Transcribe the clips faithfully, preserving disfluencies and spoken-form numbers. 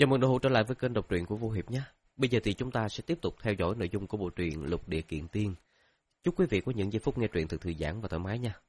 Chào mừng đồng hữu trở lại với kênh đọc truyện của Vô Hiệp nhé. Bây giờ thì chúng ta sẽ tiếp tục theo dõi nội dung của bộ truyện Lục Địa Kiện Tiên. Chúc quý vị có những giây phút nghe truyện thật thư giãn và thoải mái nha.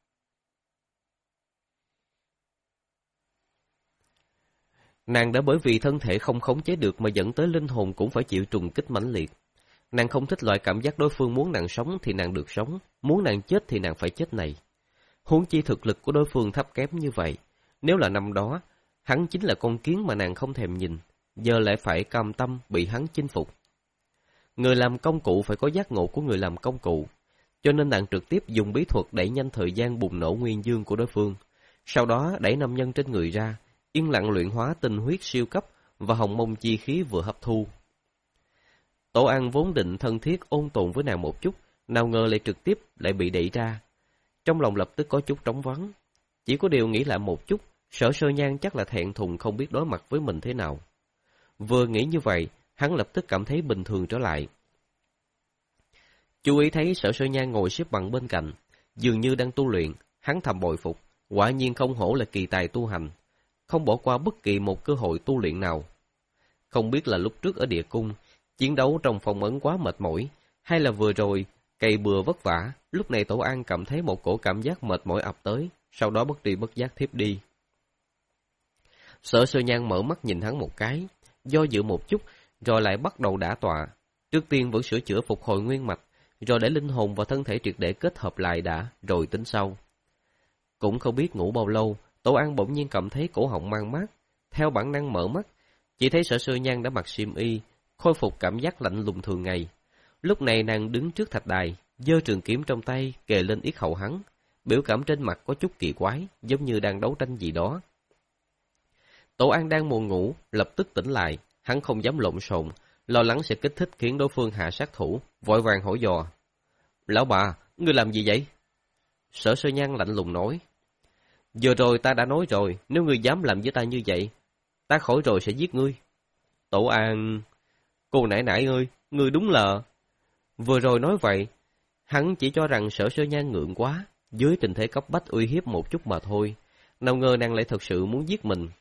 Nàng đã bởi vì thân thể không khống chế được mà dẫn tới linh hồn cũng phải chịu trùng kích mãnh liệt. Nàng không thích loại cảm giác đối phương muốn nàng sống thì nàng được sống, muốn nàng chết thì nàng phải chết này. Huống chi thực lực của đối phương thấp kém như vậy. Nếu là năm đó, hắn chính là con kiến mà nàng không thèm nhìn, giờ lại phải cam tâm bị hắn chinh phục. Người làm công cụ phải có giác ngộ của người làm công cụ, cho nên nàng trực tiếp dùng bí thuật đẩy nhanh thời gian bùng nổ nguyên dương của đối phương, sau đó đẩy nam nhân trên người ra, yên lặng luyện hóa tinh huyết siêu cấp và hồng mông chi khí vừa hấp thu. Tổ An vốn định thân thiết ôn tồn với nàng một chút, nào ngờ lại trực tiếp lại bị đẩy ra. Trong lòng lập tức có chút trống vắng, chỉ có điều nghĩ lại một chút, Sở Sơ Nhan chắc là thẹn thùng không biết đối mặt với mình thế nào. Vừa nghĩ như vậy, hắn lập tức cảm thấy bình thường trở lại. Chú ý thấy Sở Sơ Nhan ngồi xếp bằng bên cạnh, dường như đang tu luyện, hắn thầm bội phục, quả nhiên không hổ là kỳ tài tu hành, không bỏ qua bất kỳ một cơ hội tu luyện nào. Không biết là lúc trước ở địa cung, chiến đấu trong phòng ấn quá mệt mỏi, hay là vừa rồi, cày bừa vất vả, lúc này Tổ An cảm thấy một cổ cảm giác mệt mỏi ập tới, sau đó bất tri bất giác thiếp đi. Sở Sơ Nhan mở mắt nhìn hắn một cái, do dự một chút, rồi lại bắt đầu đả tọa. Trước tiên vẫn sửa chữa phục hồi nguyên mạch, rồi để linh hồn và thân thể triệt để kết hợp lại đã, rồi tính sau. Cũng không biết ngủ bao lâu, Tổ An bỗng nhiên cảm thấy cổ họng mang mát, theo bản năng mở mắt, chỉ thấy Sở Sơ Nhan đã mặc xiêm y, khôi phục cảm giác lạnh lùng thường ngày. Lúc này nàng đứng trước thạch đài, giơ trường kiếm trong tay kề lên yết hầu hắn, biểu cảm trên mặt có chút kỳ quái, giống như đang đấu tranh gì đó. Tổ An đang buồn ngủ, lập tức tỉnh lại, hắn không dám lộn xộn, lo lắng sẽ kích thích khiến đối phương hạ sát thủ, vội vàng hỏi dò. Lão bà, ngươi làm gì vậy? Sở Sơ Nhan lạnh lùng nói. Vừa rồi ta đã nói rồi, nếu ngươi dám làm với ta như vậy, ta khỏi rồi sẽ giết ngươi. Tổ An... Cô nãy nãy ơi, ngươi đúng là... Vừa rồi nói vậy, hắn chỉ cho rằng Sở Sơ Nhan ngượng quá, dưới tình thế cấp bách uy hiếp một chút mà thôi, nào ngờ nàng lại thật sự muốn giết mình.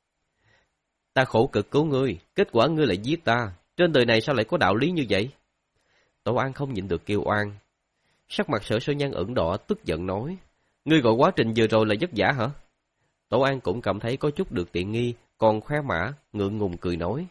Ta khổ cực cứu ngươi, kết quả ngươi lại giết ta, trên đời này sao lại có đạo lý như vậy? Tổ An không nhịn được kêu oan. Sắc mặt Sở Sơ Nhan ửng đỏ, tức giận nói, ngươi gọi quá trình vừa rồi là vất vả hả? Tổ An cũng cảm thấy có chút được tiện nghi, còn khoe mã, ngượng ngùng cười nói.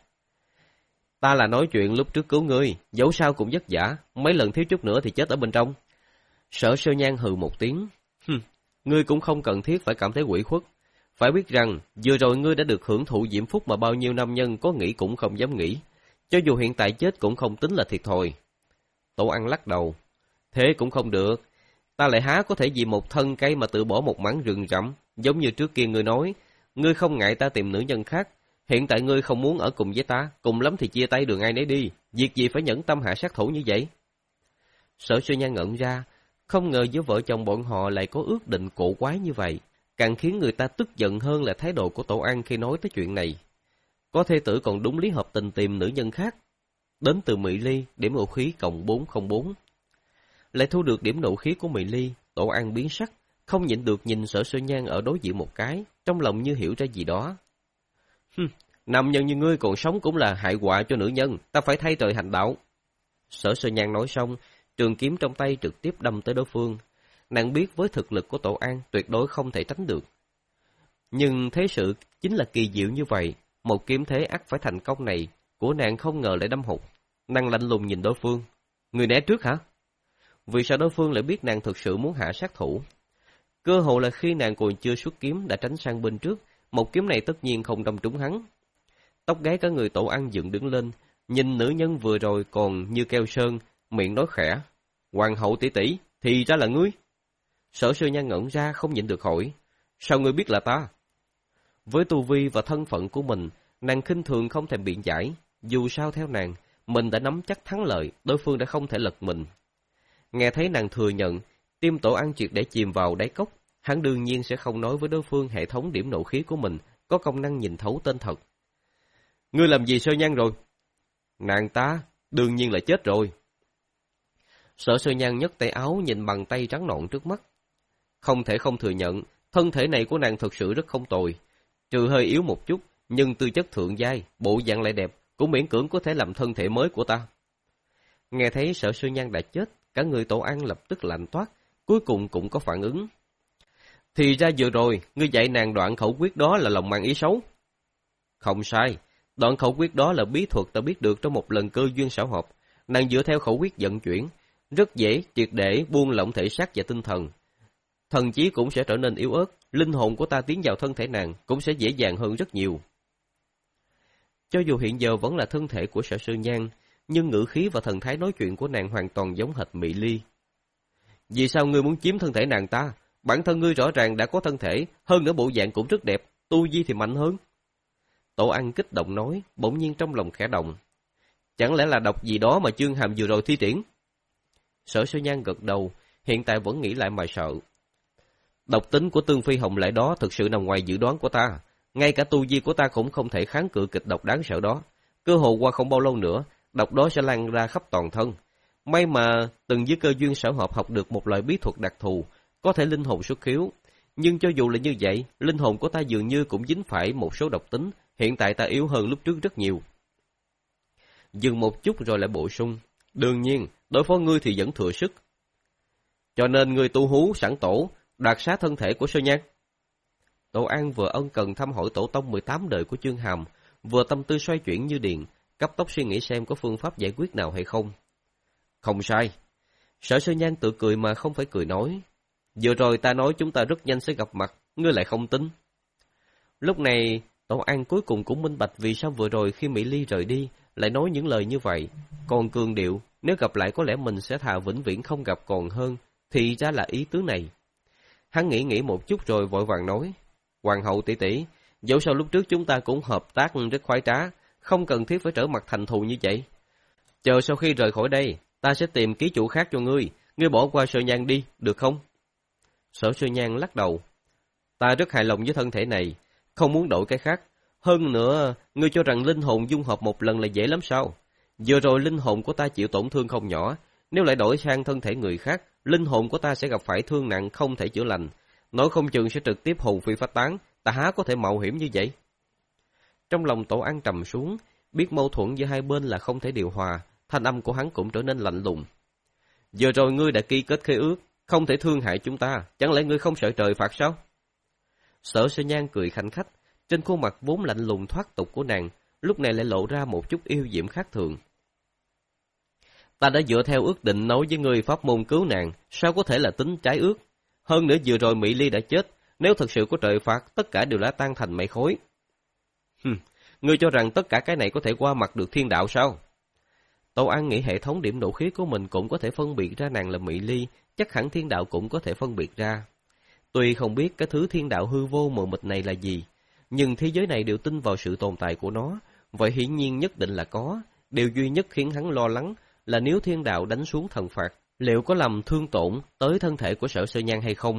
Ta là nói chuyện lúc trước cứu ngươi, dẫu sao cũng vất vả, mấy lần thiếu chút nữa thì chết ở bên trong. Sở Sơ Nhan hừ một tiếng, hừm, ngươi cũng không cần thiết phải cảm thấy ủy khuất. Phải biết rằng, vừa rồi ngươi đã được hưởng thụ diễm phúc mà bao nhiêu nam nhân có nghĩ cũng không dám nghĩ. Cho dù hiện tại chết cũng không tính là thiệt thòi. Tổ An lắc đầu. Thế cũng không được. Ta lại há có thể vì một thân cây mà tự bỏ một mảng rừng rậm. Giống như trước kia ngươi nói, ngươi không ngại ta tìm nữ nhân khác. Hiện tại ngươi không muốn ở cùng với ta, cùng lắm thì chia tay đường ai nấy đi. Việc gì phải nhẫn tâm hạ sát thủ như vậy? Sở Sơ Nhan ngẩn ra, không ngờ giữa vợ chồng bọn họ lại có ước định cổ quái như vậy. Càng khiến người ta tức giận hơn là thái độ của Tổ An khi nói tới chuyện này. Có thê tử còn đúng lý hợp tình tìm nữ nhân khác. Đến từ Mỹ Ly, điểm nộ khí cộng bốn không bốn. Lại thu được điểm nộ khí của Mỹ Ly, Tổ An biến sắc, không nhịn được nhìn Sở Sơ Nhan ở đối diện một cái, trong lòng như hiểu ra gì đó. Hừm, nam nhân như ngươi còn sống cũng là hại họa cho nữ nhân, ta phải thay trời hành đạo. Sở Sơ Nhan nói xong, trường kiếm trong tay trực tiếp đâm tới đối phương. Nàng biết với thực lực của Tổ An tuyệt đối không thể tránh được. Nhưng thế sự chính là kỳ diệu như vậy, một kiếm thế ắt phải thành công này, của nàng không ngờ lại đâm hụt. Nàng lạnh lùng nhìn đối phương. Người né trước hả? Vì sao đối phương lại biết nàng thực sự muốn hạ sát thủ? Cơ hội là khi nàng còn chưa xuất kiếm đã tránh sang bên trước, một kiếm này tất nhiên không đâm trúng hắn. Tóc gáy cả người Tổ An dựng đứng lên, nhìn nữ nhân vừa rồi còn như keo sơn, miệng nói khẽ. Hoàng hậu tỷ tỷ, thì ra là ngươi. Sở Sơ Nhan ngẩn ra không nhịn được hỏi, sao ngươi biết là ta? Với tu vi và thân phận của mình, nàng khinh thường không thèm biện giải, dù sao theo nàng, mình đã nắm chắc thắng lợi, đối phương đã không thể lật mình. Nghe thấy nàng thừa nhận, tim Tổ An triệt để chìm vào đáy cốc, hắn đương nhiên sẽ không nói với đối phương hệ thống điểm nộ khí của mình, có công năng nhìn thấu tên thật. Ngươi làm gì Sơ Nhan rồi? Nàng ta, đương nhiên là chết rồi. Sở Sơ Nhan nhấc tay áo nhìn bàn tay trắng nõn trước mắt. Không thể không thừa nhận, thân thể này của nàng thực sự rất không tồi. Trừ hơi yếu một chút, nhưng tư chất thượng giai, bộ dạng lại đẹp, cũng miễn cưỡng có thể làm thân thể mới của ta. Nghe thấy Sở Sư Nhan đã chết, cả người Tổ An lập tức lạnh toát, cuối cùng cũng có phản ứng. Thì ra vừa rồi, ngươi dạy nàng đoạn khẩu quyết đó là lòng mang ý xấu. Không sai, đoạn khẩu quyết đó là bí thuật ta biết được trong một lần cơ duyên xảo hợp. Nàng dựa theo khẩu quyết vận chuyển, rất dễ triệt để buông lỏng thể xác và tinh thần. Thần trí cũng sẽ trở nên yếu ớt, linh hồn của ta tiến vào thân thể nàng cũng sẽ dễ dàng hơn rất nhiều. Cho dù hiện giờ vẫn là thân thể của Sở Sư Nhan, nhưng ngữ khí và thần thái nói chuyện của nàng hoàn toàn giống hệt Mỹ Ly. Vì sao ngươi muốn chiếm thân thể nàng ta? Bản thân ngươi rõ ràng đã có thân thể, hơn nữa bộ dạng cũng rất đẹp, tu vi thì mạnh hơn. Tổ Ăn kích động nói, bỗng nhiên trong lòng khẽ động. Chẳng lẽ là độc gì đó mà Chương Hàm vừa rồi thi triển? Sở Sư Nhan gật đầu, hiện tại vẫn nghĩ lại mà sợ. Độc tính của Tương Phi Hồng Lệ đó thực sự nằm ngoài dự đoán của ta. Ngay cả tu vi của ta cũng không thể kháng cự kịch độc đáng sợ đó. Cơ hồ qua không bao lâu nữa, độc đó sẽ lan ra khắp toàn thân. May mà từng với cơ duyên xảo hợp học được một loại bí thuật đặc thù, có thể linh hồn xuất khiếu. Nhưng cho dù là như vậy, linh hồn của ta dường như cũng dính phải một số độc tính, hiện tại ta yếu hơn lúc trước rất nhiều. Dừng một chút rồi lại bổ sung. Đương nhiên, đối phó ngươi thì vẫn thừa sức. Cho nên ngươi tu hú sẵn tổ, đoạt xá thân thể của Sơ Nhan. Tổ An vừa ân cần thăm hỏi tổ tông mười tám đời của Chương Hàm, vừa tâm tư xoay chuyển như điện, cấp tốc suy nghĩ xem có phương pháp giải quyết nào hay không. Không sai. Sở Sơ Nhan tự cười mà không phải cười nói. Vừa rồi ta nói chúng ta rất nhanh sẽ gặp mặt, ngươi lại không tin. Lúc này, Tổ An cuối cùng cũng minh bạch vì sao vừa rồi khi Mỹ Ly rời đi, lại nói những lời như vậy. Còn cường điệu, nếu gặp lại có lẽ mình sẽ thà vĩnh viễn không gặp còn hơn, thì ra là ý tứ này. Hắn nghĩ nghĩ một chút rồi vội vàng nói, Hoàng hậu tỷ tỷ, dẫu sao lúc trước chúng ta cũng hợp tác rất khoái trá, không cần thiết phải trở mặt thành thù như vậy. Chờ sau khi rời khỏi đây, ta sẽ tìm ký chủ khác cho ngươi, ngươi bỏ qua Sơ Nhan đi, được không? Sở Sơ Nhan lắc đầu, ta rất hài lòng với thân thể này, không muốn đổi cái khác. Hơn nữa, ngươi cho rằng linh hồn dung hợp một lần là dễ lắm sao? Vừa rồi linh hồn của ta chịu tổn thương không nhỏ, nếu lại đổi sang thân thể người khác, linh hồn của ta sẽ gặp phải thương nặng không thể chữa lành, nói không chừng sẽ trực tiếp hồn phi phách tán, ta há có thể mạo hiểm như vậy? Trong lòng Tổ An trầm xuống, biết mâu thuẫn giữa hai bên là không thể điều hòa, thanh âm của hắn cũng trở nên lạnh lùng. Vừa rồi ngươi đã ký kết khế ước, không thể thương hại chúng ta, chẳng lẽ ngươi không sợ trời phạt sao? Sở Sơ Nhan cười khanh khách, trên khuôn mặt vốn lạnh lùng thoát tục của nàng, lúc này lại lộ ra một chút yêu diễm khác thường. Ta đã dựa theo ước định nói với ngươi pháp môn cứu nàng, sao có thể là tính trái ước? Hơn nữa vừa rồi Mỹ Ly đã chết, nếu thật sự có trời phạt, tất cả đều đã tan thành mây khói. Hừm, ngươi cho rằng tất cả cái này có thể qua mặt được thiên đạo sao? Tổ An nghĩ hệ thống điểm nộ khí của mình cũng có thể phân biệt ra nàng là Mỹ Ly, chắc hẳn thiên đạo cũng có thể phân biệt ra. Tuy không biết cái thứ thiên đạo hư vô mờ mịt này là gì, nhưng thế giới này đều tin vào sự tồn tại của nó, vậy hiển nhiên nhất định là có. Điều duy nhất khiến hắn lo lắng là nếu thiên đạo đánh xuống thần phạt, liệu có làm thương tổn tới thân thể của Sở Sơ Nhan hay không?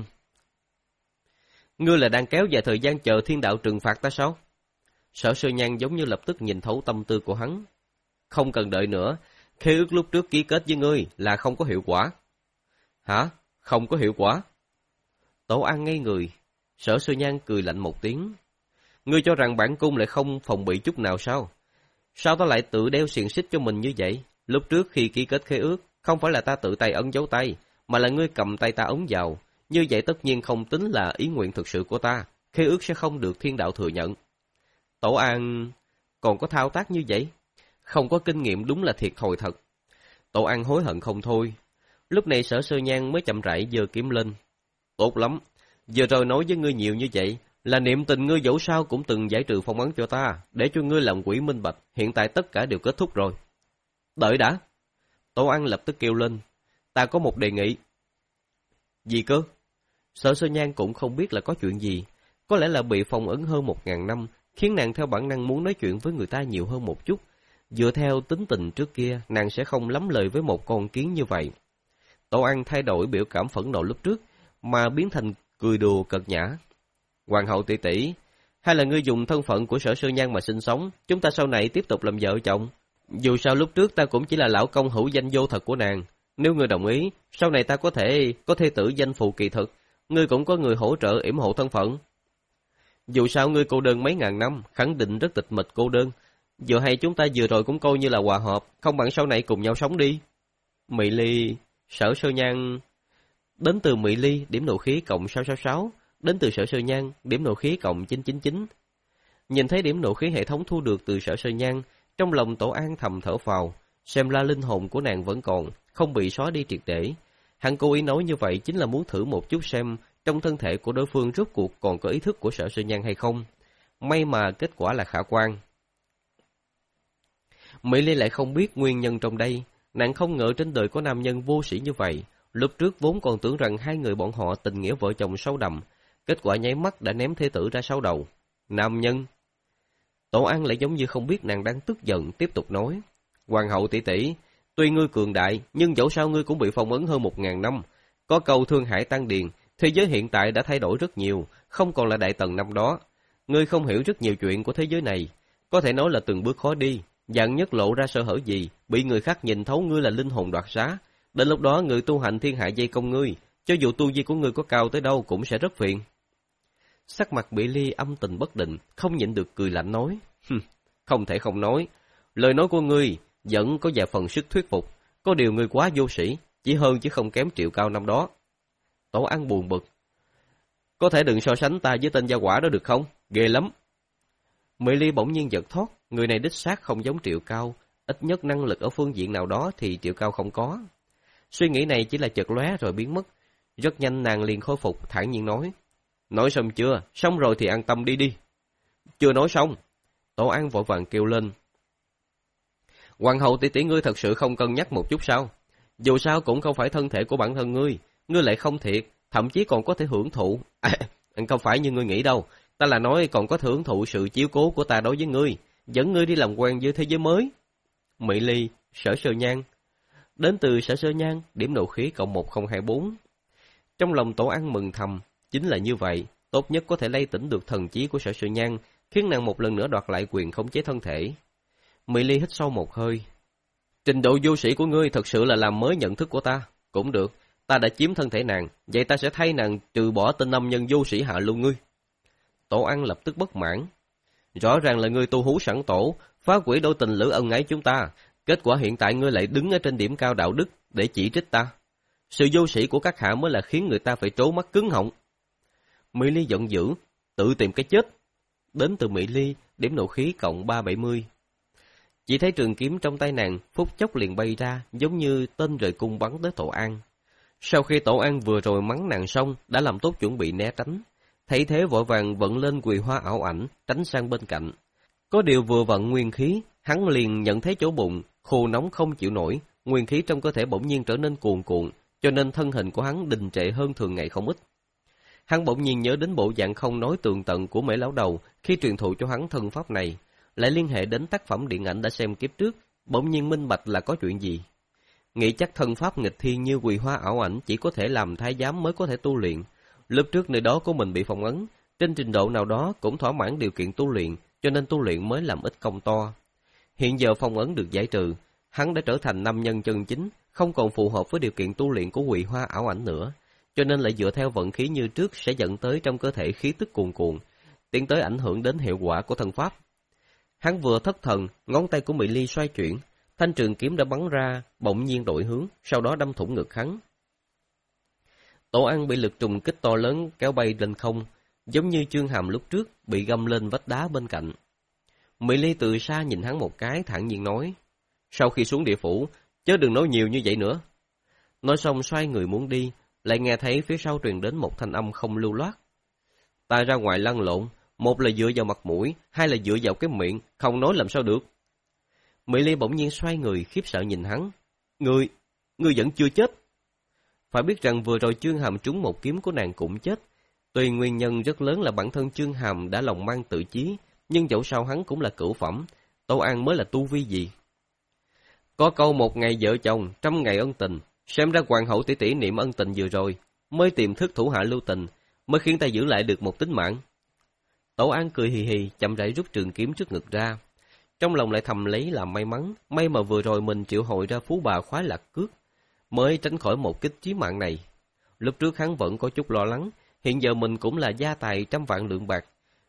Ngươi là đang kéo dài thời gian chờ thiên đạo trừng phạt ta sao? Sở Sơ Nhan giống như lập tức nhìn thấu tâm tư của hắn. Không cần đợi nữa, khế ước lúc trước ký kết với ngươi là không có hiệu quả. Hả? Không có hiệu quả? Tổ An ngây người. Sở Sơ Nhan cười lạnh một tiếng. Ngươi cho rằng bản cung lại không phòng bị chút nào sao? Sao ta lại tự đeo xiềng xích cho mình như vậy? Lúc trước khi ký kết khế ước, không phải là ta tự tay ấn dấu tay, mà là ngươi cầm tay ta ấn vào. Như vậy tất nhiên không tính là ý nguyện thực sự của ta, khế ước sẽ không được thiên đạo thừa nhận. Tổ An còn có thao tác như vậy? Không có kinh nghiệm đúng là thiệt thòi thật. Tổ An hối hận không thôi. Lúc này Sở Sơ Nhan mới chậm rãi giơ kiếm lên. Tốt lắm, giờ rồi nói với ngươi nhiều như vậy, là niệm tình ngươi dẫu sao cũng từng giải trừ phong ấn cho ta, để cho ngươi làm quỷ minh bạch, hiện tại tất cả đều kết thúc rồi. Đợi đã. Tổ An lập tức kêu lên, ta có một đề nghị. Gì cơ? Sở Sơ Nhan cũng không biết là có chuyện gì, có lẽ là bị phong ấn hơn một ngàn năm, khiến nàng theo bản năng muốn nói chuyện với người ta nhiều hơn một chút. Dựa theo tính tình trước kia, nàng sẽ không lắm lời với một con kiến như vậy. Tổ An thay đổi biểu cảm phẫn nộ lúc trước, mà biến thành cười đùa cợt nhã. Hoàng hậu tỷ tỷ, hay là ngươi dùng thân phận của Sở Sơ Nhan mà sinh sống, chúng ta sau này tiếp tục làm vợ chồng. Dù sao lúc trước ta cũng chỉ là lão công hữu danh vô thật của nàng. Nếu ngươi đồng ý, sau này ta có thể có thê tử danh phụ kỳ thực, ngươi cũng có người hỗ trợ yểm hộ thân phận. Dù sao ngươi cô đơn mấy ngàn năm, khẳng định rất tịch mịch cô đơn. Vừa hay chúng ta vừa rồi cũng coi như là hòa hợp, không bằng sau này cùng nhau sống đi. Mỹ Ly, Sở Sơ Nhan. Đến từ Mỹ Ly, điểm nộ khí cộng sáu sáu sáu. Đến từ Sở Sơ Nhan, điểm nộ khí cộng chín chín chín. Nhìn thấy điểm nộ khí hệ thống thu được từ Sở Sơ Nhan, trong lòng Tổ An thầm thở phào, xem ra linh hồn của nàng vẫn còn, không bị xóa đi triệt để. Hắn cố ý nói như vậy chính là muốn thử một chút xem trong thân thể của đối phương rốt cuộc còn có ý thức của Sở Sơ Nhan hay không. May mà kết quả là khả quan. Mỹ Ly lại không biết nguyên nhân trong đây, nàng không ngờ trên đời có nam nhân vô sĩ như vậy. Lúc trước vốn còn tưởng rằng hai người bọn họ tình nghĩa vợ chồng sâu đậm, kết quả nháy mắt đã ném thê tử ra sau đầu. Nam nhân. Tổ An lại giống như không biết nàng đang tức giận, tiếp tục nói. Hoàng hậu tỷ tỷ, tuy ngươi cường đại, nhưng dẫu sao ngươi cũng bị phong ấn hơn một ngàn năm. Có câu thương hải tăng điền, thế giới hiện tại đã thay đổi rất nhiều, không còn là đại tần năm đó. Ngươi không hiểu rất nhiều chuyện của thế giới này, có thể nói là từng bước khó đi. Dạng nhất lộ ra sơ hở gì, bị người khác nhìn thấu ngươi là linh hồn đoạt xá. Đến lúc đó người tu hành thiên hạ dây công ngươi, cho dù tu vi của ngươi có cao tới đâu cũng sẽ rất phiền. Sắc mặt Bị Ly âm tình bất định, không nhịn được cười lạnh nói. Không thể không nói, lời nói của ngươi vẫn có vài phần sức thuyết phục, có điều ngươi quá vô sĩ, chỉ hơn chứ không kém Triệu Cao năm đó. Tổ An buồn bực. Có thể đừng so sánh ta với tên gia quả đó được không? Ghê lắm. Mỹ Ly bỗng nhiên giật thót, người này đích xác không giống Triệu Cao, ít nhất năng lực ở phương diện nào đó thì Triệu Cao không có. Suy nghĩ này chỉ là chợt lóe rồi biến mất, rất nhanh nàng liền khôi phục, thản nhiên nói. Nói xong chưa? Xong rồi thì an tâm đi đi. Chưa nói xong. Tổ An vội vàng kêu lên. Hoàng hậu tỷ tỷ ngươi thật sự không cân nhắc một chút sao? Dù sao cũng không phải thân thể của bản thân ngươi, ngươi lại không thiệt, thậm chí còn có thể hưởng thụ. À, không phải như ngươi nghĩ đâu, ta là nói còn có thể hưởng thụ sự chiếu cố của ta đối với ngươi, dẫn ngươi đi làm quen với thế giới mới. Mỹ Ly, Sở Sơ Nhan. Đến từ Sở Sơ Nhan, điểm nộ khí cộng một không hai bốn. Trong lòng Tổ An mừng thầm, chính là như vậy, tốt nhất có thể lay tỉnh được thần trí của Sở Sơ Nhan, khiến nàng một lần nữa đoạt lại quyền khống chế thân thể. Mỹ Ly hít sâu một hơi. Trình độ vô sĩ của ngươi thật sự là làm mới nhận thức của ta. Cũng được, ta đã chiếm thân thể nàng, vậy ta sẽ thay nàng trừ bỏ tên nam nhân vô sĩ hạ lưu ngươi. Tổ An lập tức bất mãn. Rõ ràng là ngươi tu hú sẵn tổ, phá hủy đôi tình lữ ân ái chúng ta, kết quả hiện tại ngươi lại đứng ở trên điểm cao đạo đức để chỉ trích ta. Sự vô sĩ của các hạ mới là khiến người ta phải trố mắt cứng họng. Mỹ Ly giận dữ, tự tìm cái chết. Đến từ Mỹ Ly, điểm nộ khí cộng ba trăm bảy mươi. Chỉ thấy trường kiếm trong tay nàng, phút chốc liền bay ra, giống như tên rời cung bắn tới Tổ An. Sau khi Tổ An vừa rồi mắng nàng xong, đã làm tốt chuẩn bị né tránh. Thấy thế vội vàng vận lên quỳ hoa ảo ảnh, tránh sang bên cạnh. Có điều vừa vận nguyên khí, hắn liền nhận thấy chỗ bụng, khô nóng không chịu nổi, nguyên khí trong cơ thể bỗng nhiên trở nên cuồn cuộn, cho nên thân hình của hắn đình trệ hơn thường ngày không ít. Hắn bỗng nhiên nhớ đến bộ dạng không nói tường tận của Mễ lão đầu khi truyền thụ cho hắn thân pháp này, lại liên hệ đến tác phẩm điện ảnh đã xem kiếp trước, bỗng nhiên minh bạch là có chuyện gì. Nghĩ chắc thân pháp nghịch thiên như quỳ hoa ảo ảnh chỉ có thể làm thái giám mới có thể tu luyện. Lúc trước nơi đó của mình bị phong ấn, trên trình độ nào đó cũng thỏa mãn điều kiện tu luyện, cho nên tu luyện mới làm ít công to. Hiện giờ phong ấn được giải trừ, hắn đã trở thành nam nhân chân chính, không còn phù hợp với điều kiện tu luyện của quỳ hoa ảo ảnh nữa, cho nên lại dựa theo vận khí như trước sẽ dẫn tới trong cơ thể khí tức cuồn cuộn, tiến tới ảnh hưởng đến hiệu quả của thân pháp. Hắn vừa thất thần, ngón tay của Mỹ Ly xoay chuyển, thanh trường kiếm đã bắn ra, bỗng nhiên đổi hướng, sau đó đâm thủng ngực hắn. Tổ An bị lực trùng kích to lớn kéo bay lên không, giống như Chương Hàm lúc trước bị găm lên vách đá bên cạnh. Mỹ Ly từ xa nhìn hắn một cái, thản nhiên nói, sau khi xuống địa phủ, chớ đừng nói nhiều như vậy nữa. Nói xong xoay người muốn đi, lại nghe thấy phía sau truyền đến một thanh âm không lưu loát. Ta ra ngoài lăn lộn, một là dựa vào mặt mũi, hai là dựa vào cái miệng, không nói làm sao được. Mỹ Ly bỗng nhiên xoay người khiếp sợ nhìn hắn. Ngươi, ngươi vẫn chưa chết. Phải biết rằng vừa rồi Chương Hàm trúng một kiếm của nàng cũng chết. Tuy nguyên nhân rất lớn là bản thân Chương Hàm đã lòng mang tự chí, nhưng dẫu sao hắn cũng là cửu phẩm, Tổ An mới là tu vi gì. Có câu một ngày vợ chồng, trăm ngày ân tình, xem ra hoàng hậu tỷ tỷ niệm ân tình vừa rồi, mới tìm thức thủ hạ lưu tình, mới khiến ta giữ lại được một tính mạng. Tổ An cười hì hì, chậm rãi rút trường kiếm trước ngực ra. Trong lòng lại thầm lấy làm may mắn, may mà vừa rồi mình triệu hồi ra phú bà khoái lạc cước, mới tránh khỏi một kích chí mạng này. Lúc trước hắn vẫn có chút lo lắng, hiện giờ mình cũng là gia tài trăm vạn lượng bạc.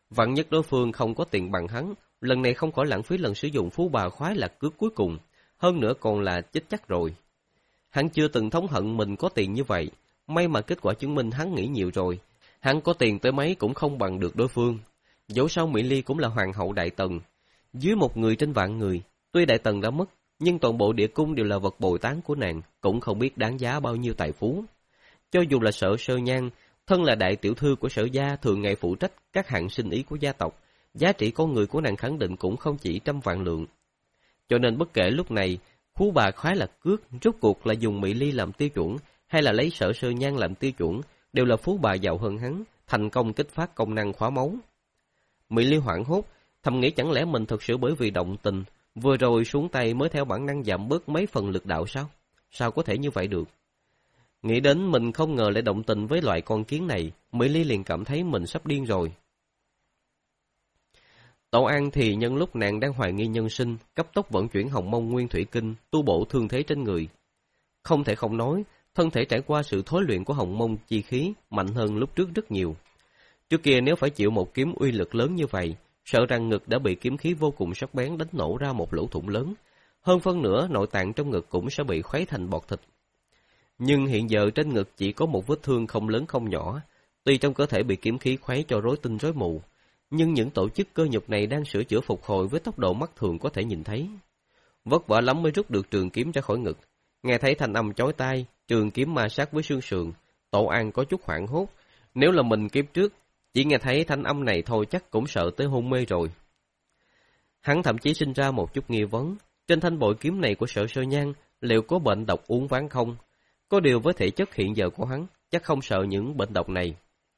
Vạn nhất đối phương không có tiền bằng hắn, lần này không khỏi lãng phí lần sử dụng phú bà khoái lạc cước cuối cùng, hơn nữa còn là chết chắc rồi. Hắn chưa từng thống hận mình có tiền như vậy, may mà kết quả chứng minh hắn nghĩ nhiều rồi. Hắn có tiền tới mấy cũng không bằng được đối phương. Dẫu sao Mỹ Ly cũng là hoàng hậu Đại Tần, dưới một người trên vạn người. Tuy Đại Tần đã mất, nhưng toàn bộ địa cung đều là vật bồi tán của nàng, cũng không biết đáng giá bao nhiêu tài phú. Cho dù là Sở Sơ Nhan, thân là đại tiểu thư của Sở gia, thường ngày phụ trách các hạng sinh ý của gia tộc, giá trị con người của nàng khẳng định cũng không chỉ trăm vạn lượng. Cho nên bất kể lúc này, phú bà khoái lạc cước rốt cuộc là dùng Mỹ Ly làm tiêu chuẩn, hay là lấy Sở Sơ Nhan làm tiêu chuẩn, đều là phú bà giàu hơn hắn, thành công kích phát công năng khóa máu. Mỹ Ly hoảng hốt, thầm nghĩ chẳng lẽ mình thực sự bởi vì động tình, vừa rồi xuống tay mới theo bản năng giảm bớt mấy phần lực đạo sao? Sao có thể như vậy được? Nghĩ đến mình không ngờ lại động tình với loại con kiến này, Mỹ Ly liền cảm thấy mình sắp điên rồi. Tổ An thì nhân lúc nàng đang hoài nghi nhân sinh, cấp tốc vận chuyển Hồng Mông Nguyên Thủy Kinh, tu bổ thương thế trên người. Không thể không nói, thân thể trải qua sự thối luyện của Hồng Mông chi khí mạnh hơn lúc trước rất nhiều. Trước kia nếu phải chịu một kiếm uy lực lớn như vậy, sợ rằng ngực đã bị kiếm khí vô cùng sắc bén đánh nổ ra một lỗ thủng lớn. Hơn phân nữa, nội tạng trong ngực cũng sẽ bị khuấy thành bọt thịt. Nhưng hiện giờ trên ngực chỉ có một vết thương không lớn không nhỏ, tuy trong cơ thể bị kiếm khí khuấy cho rối tinh rối mù, nhưng những tổ chức cơ nhục này đang sửa chữa phục hồi với tốc độ mắt thường có thể nhìn thấy. Vất vả lắm mới rút được trường kiếm ra khỏi ngực, nghe thấy thanh âm chói tai, trường kiếm ma sát với xương sườn, Tổ An có chút hoảng hốt. Nếu là mình kiếp trước, chỉ nghe thấy thanh âm này thôi chắc cũng sợ tới hôn mê rồi. Hắn thậm chí sinh ra một chút nghi vấn, trên thanh bội kiếm này của Sở Sơ Nhan liệu có bệnh độc uống ván không? Có điều với thể chất hiện giờ của hắn, chắc không sợ những bệnh độc này.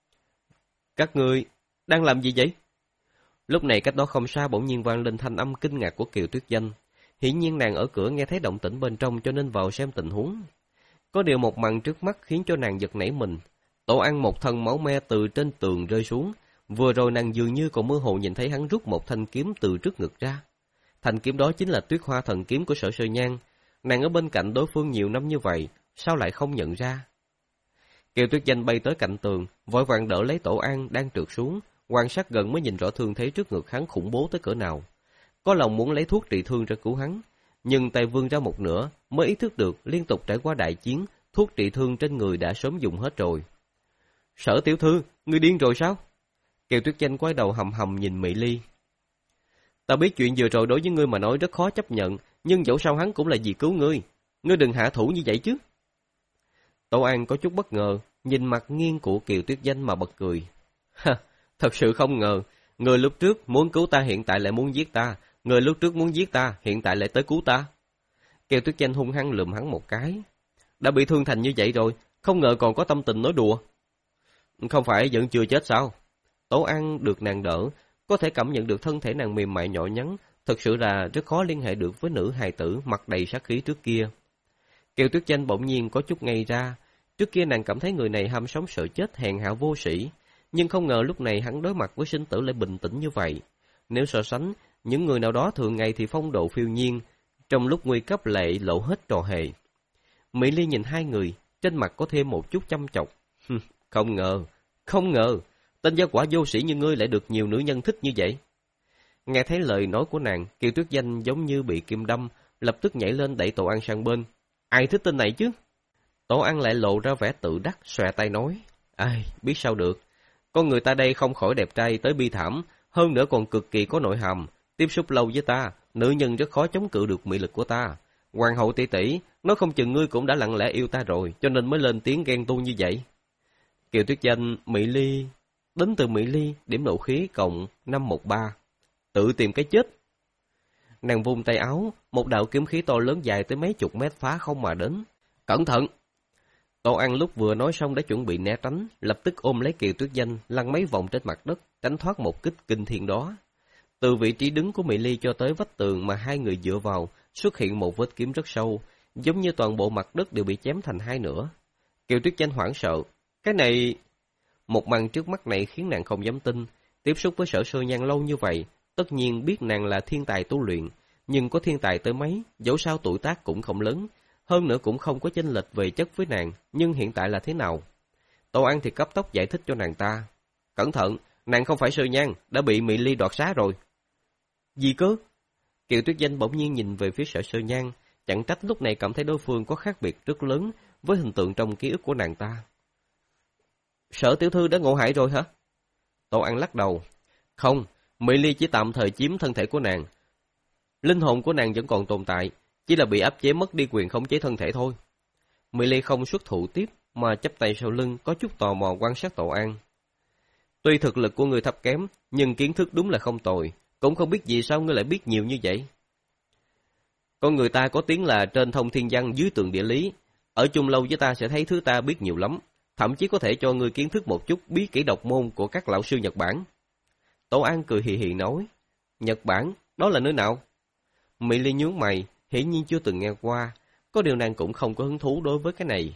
Các ngươi đang làm gì vậy? Lúc này cách đó không xa bỗng nhiên vang lên thanh âm kinh ngạc của Kiều Tuyết Danh. Hiển nhiên nàng ở cửa nghe thấy động tĩnh bên trong cho nên vào xem tình huống. Có điều một màn trước mắt khiến cho nàng giật nảy mình. Tổ Ăn một thân máu me từ trên tường rơi xuống. Vừa rồi nàng dường như còn mơ hồ nhìn thấy hắn rút một thanh kiếm từ trước ngực ra. Thanh kiếm đó chính là Tuyết Hoa Thần Kiếm của Sở Sơ Nhan. Nàng ở bên cạnh đối phương nhiều năm như vậy, sao lại không nhận ra? Kiều Tuyết Danh bay tới cạnh tường, vội vàng đỡ lấy Tổ An đang trượt xuống, quan sát gần mới nhìn rõ thương thế trước ngực hắn khủng bố tới cỡ nào. Có lòng muốn lấy thuốc trị thương ra cứu hắn, nhưng tay vươn ra một nửa mới ý thức được liên tục trải qua đại chiến, thuốc trị thương trên người đã sớm dùng hết rồi. Sở tiểu thư, ngươi điên rồi sao? Kiều Tuyết Danh quay đầu hầm hầm nhìn Mỹ Ly. Ta biết chuyện vừa rồi đối với ngươi mà nói rất khó chấp nhận, nhưng dẫu sao hắn cũng là vì cứu ngươi. Ngươi đừng hạ thủ như vậy chứ. Tổ An có chút bất ngờ, nhìn mặt nghiêng của Kiều Tuyết Danh mà bật cười. Ha, thật sự không ngờ, người lúc trước muốn cứu ta hiện tại lại muốn giết ta, người lúc trước muốn giết ta hiện tại lại tới cứu ta. Kiều Tuyết Danh hung hăng lườm hắn một cái. Đã bị thương thành như vậy rồi, không ngờ còn có tâm tình nói đùa. Không phải vẫn chưa chết sao? Tổ An được nàng đỡ, có thể cảm nhận được thân thể nàng mềm mại nhỏ nhắn, thật sự là rất khó liên hệ được với nữ hài tử mặt đầy sát khí trước kia. Kiều Tuyết Danh bỗng nhiên có chút ngây ra, trước kia nàng cảm thấy người này ham sống sợ chết hèn hạ vô sĩ, nhưng không ngờ lúc này hắn đối mặt với sinh tử lại bình tĩnh như vậy. Nếu so sánh, những người nào đó thường ngày thì phong độ phiêu nhiên, trong lúc nguy cấp lại lộ hết trò hề. Mỹ Ly nhìn hai người, trên mặt có thêm một chút chăm chọc. Không ngờ, không ngờ, tên gia quả vô sĩ như ngươi lại được nhiều nữ nhân thích như vậy. Nghe thấy lời nói của nàng, Kiều Tuyết Danh giống như bị kim đâm, lập tức nhảy lên đẩy Tổ An sang bên. Ai thích tên này chứ? Tổ An lại lộ ra vẻ tự đắc, xòe tay nói. Ai, biết sao được. Con người ta đây không khỏi đẹp trai tới bi thảm, hơn nữa còn cực kỳ có nội hàm. Tiếp xúc lâu với ta, nữ nhân rất khó chống cự được mị lực của ta. Hoàng hậu tỷ tỷ, nói không chừng ngươi cũng đã lặng lẽ yêu ta rồi, cho nên mới lên tiếng ghen tu như vậy. Kiều Tuyết Danh, Mỹ Ly, đến từ Mỹ Ly, điểm nộ khí cộng năm một ba. Tự tìm cái chết. Nàng vung tay áo, một đạo kiếm khí to lớn dài tới mấy chục mét phá không mà đến. Cẩn thận! Tổ An lúc vừa nói xong đã chuẩn bị né tránh, lập tức ôm lấy Kiều Tuyết Danh, lăn mấy vòng trên mặt đất, tránh thoát một kích kinh thiên đó. Từ vị trí đứng của Mỹ Ly cho tới vách tường mà hai người dựa vào, xuất hiện một vết kiếm rất sâu, giống như toàn bộ mặt đất đều bị chém thành hai nửa. Kiều Tuyết Danh hoảng sợ. Cái này... Một màn trước mắt này khiến nàng không dám tin. Tiếp xúc với Sở Sơ Nhan lâu như vậy, tất nhiên biết nàng là thiên tài tu luyện, nhưng có thiên tài tới mấy, dẫu sao tuổi tác cũng không lớn, hơn nữa cũng không có chênh lệch về chất với nàng, nhưng hiện tại là thế nào? Tổ An thì cấp tốc giải thích cho nàng ta. Cẩn thận, nàng không phải Sơ Nhan, đã bị Mỹ Ly đoạt xá rồi. Gì cơ? Kiều Tuyết Danh bỗng nhiên nhìn về phía Sở Sơ Nhan, chẳng trách lúc này cảm thấy đối phương có khác biệt rất lớn với hình tượng trong ký ức của nàng ta. Sở tiểu thư đã ngộ hại rồi hả? Tô An lắc đầu. Không, Mỹ Ly chỉ tạm thời chiếm thân thể của nàng. Linh hồn của nàng vẫn còn tồn tại, chỉ là bị áp chế mất đi quyền khống chế thân thể thôi. Mỹ Ly không xuất thủ tiếp, mà chắp tay sau lưng có chút tò mò quan sát Tô An. Tuy thực lực của ngươi thấp kém, nhưng kiến thức đúng là không tồi, cũng không biết vì sao ngươi lại biết nhiều như vậy. Con người ta có tiếng là trên thông thiên văn dưới tường địa lý, ở chung lâu với ta sẽ thấy thứ ta biết nhiều lắm, thậm chí có thể cho ngươi kiến thức một chút bí kỹ độc môn của các lão sư Nhật Bản. Tô An cười hì hì nói, Nhật Bản, đó là nơi nào? Mỹ Ly nhướng mày, hiển nhiên chưa từng nghe qua, có điều nàng cũng không có hứng thú đối với cái này.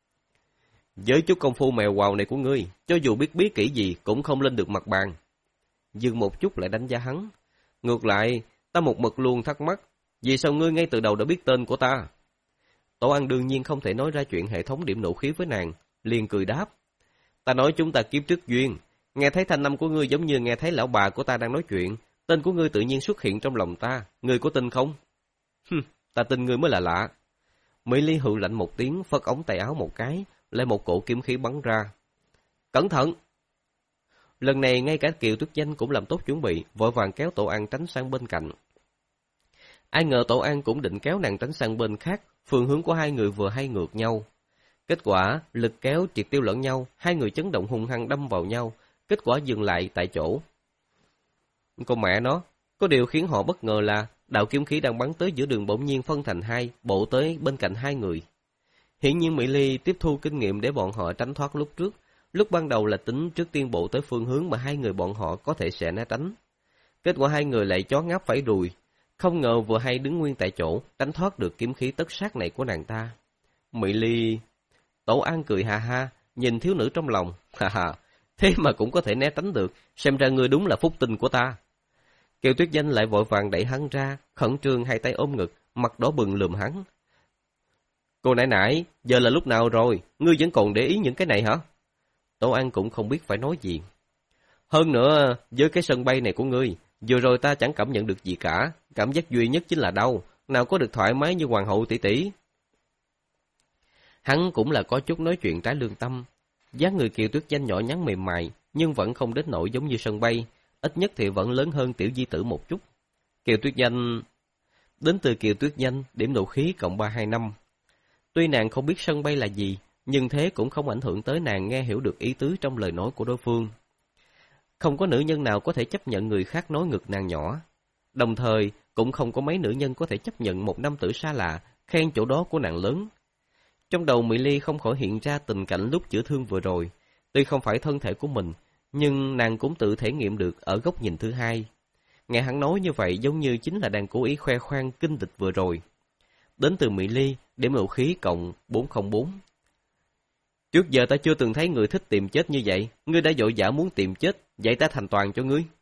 Với chút công phu mèo quào này của ngươi, cho dù biết bí kỹ gì cũng không lên được mặt bàn. Dừng một chút lại đánh giá hắn. Ngược lại, ta một mực luôn thắc mắc, vì sao ngươi ngay từ đầu đã biết tên của ta? Tô An đương nhiên không thể nói ra chuyện hệ thống điểm nộ khí với nàng, liền cười đáp. Ta nói chúng ta kiếp trước duyên, nghe thấy thanh âm của ngươi giống như nghe thấy lão bà của ta đang nói chuyện, tên của ngươi tự nhiên xuất hiện trong lòng ta, ngươi có tin không? Hừm, ta tin ngươi mới là lạ. Mỹ Ly hừ lạnh một tiếng, phất ống tay áo một cái, lại một cổ kiếm khí bắn ra. Cẩn thận! Lần này ngay cả Kiều Tuyết Danh cũng làm tốt chuẩn bị, vội vàng kéo Tô An tránh sang bên cạnh. Ai ngờ Tô An cũng định kéo nàng tránh sang bên khác, phương hướng của hai người vừa hay ngược nhau. Kết quả, lực kéo triệt tiêu lẫn nhau, hai người chấn động hung hăng đâm vào nhau, kết quả dừng lại tại chỗ. Con mẹ nó, có điều khiến họ bất ngờ là đạo kiếm khí đang bắn tới giữa đường bỗng nhiên phân thành hai, bộ tới bên cạnh hai người. Hiển nhiên Mỹ Ly tiếp thu kinh nghiệm để bọn họ tránh thoát lúc trước, lúc ban đầu là tính trước tiên bộ tới phương hướng mà hai người bọn họ có thể sẽ né tránh. Kết quả hai người lại chó ngáp phải đùi, không ngờ vừa hay đứng nguyên tại chỗ, tránh thoát được kiếm khí tất sát này của nàng ta. Mỹ Ly... Tổ An cười ha ha, nhìn thiếu nữ trong lòng, ha ha, thế mà cũng có thể né tránh được, xem ra ngươi đúng là phúc tinh của ta. Kiều Tuyết Danh lại vội vàng đẩy hắn ra, khẩn trương hai tay ôm ngực, mặt đỏ bừng lườm hắn. Cô nãy nãy, giờ là lúc nào rồi, ngươi vẫn còn để ý những cái này hả? Tổ An cũng không biết phải nói gì. Hơn nữa, với cái sân bay này của ngươi, vừa rồi ta chẳng cảm nhận được gì cả, cảm giác duy nhất chính là đau, nào có được thoải mái như hoàng hậu tỷ tỷ. Hắn cũng là có chút nói chuyện trái lương tâm. Dáng người Kiều Tuyết Danh nhỏ nhắn mềm mại, nhưng vẫn không đến nỗi giống như sân bay, ít nhất thì vẫn lớn hơn Tiểu Di Tử một chút. Kiều Tuyết Danh... Đến từ Kiều Tuyết Danh, điểm nộ khí cộng ba hai năm. Tuy nàng không biết sân bay là gì, nhưng thế cũng không ảnh hưởng tới nàng nghe hiểu được ý tứ trong lời nói của đối phương. Không có nữ nhân nào có thể chấp nhận người khác nói ngực nàng nhỏ. Đồng thời, cũng không có mấy nữ nhân có thể chấp nhận một nam tử xa lạ, khen chỗ đó của nàng lớn. Trong đầu Mỹ Ly không khỏi hiện ra tình cảnh lúc chữa thương vừa rồi. Tuy không phải thân thể của mình, nhưng nàng cũng tự thể nghiệm được ở góc nhìn thứ hai. Nghe hắn nói như vậy giống như chính là đang cố ý khoe khoang kinh địch vừa rồi. Đến từ Mỹ Ly, điểm nộ khí cộng bốn không bốn. Trước giờ ta chưa từng thấy người thích tìm chết như vậy, ngươi đã vội vã muốn tìm chết, vậy ta thành toàn cho ngươi.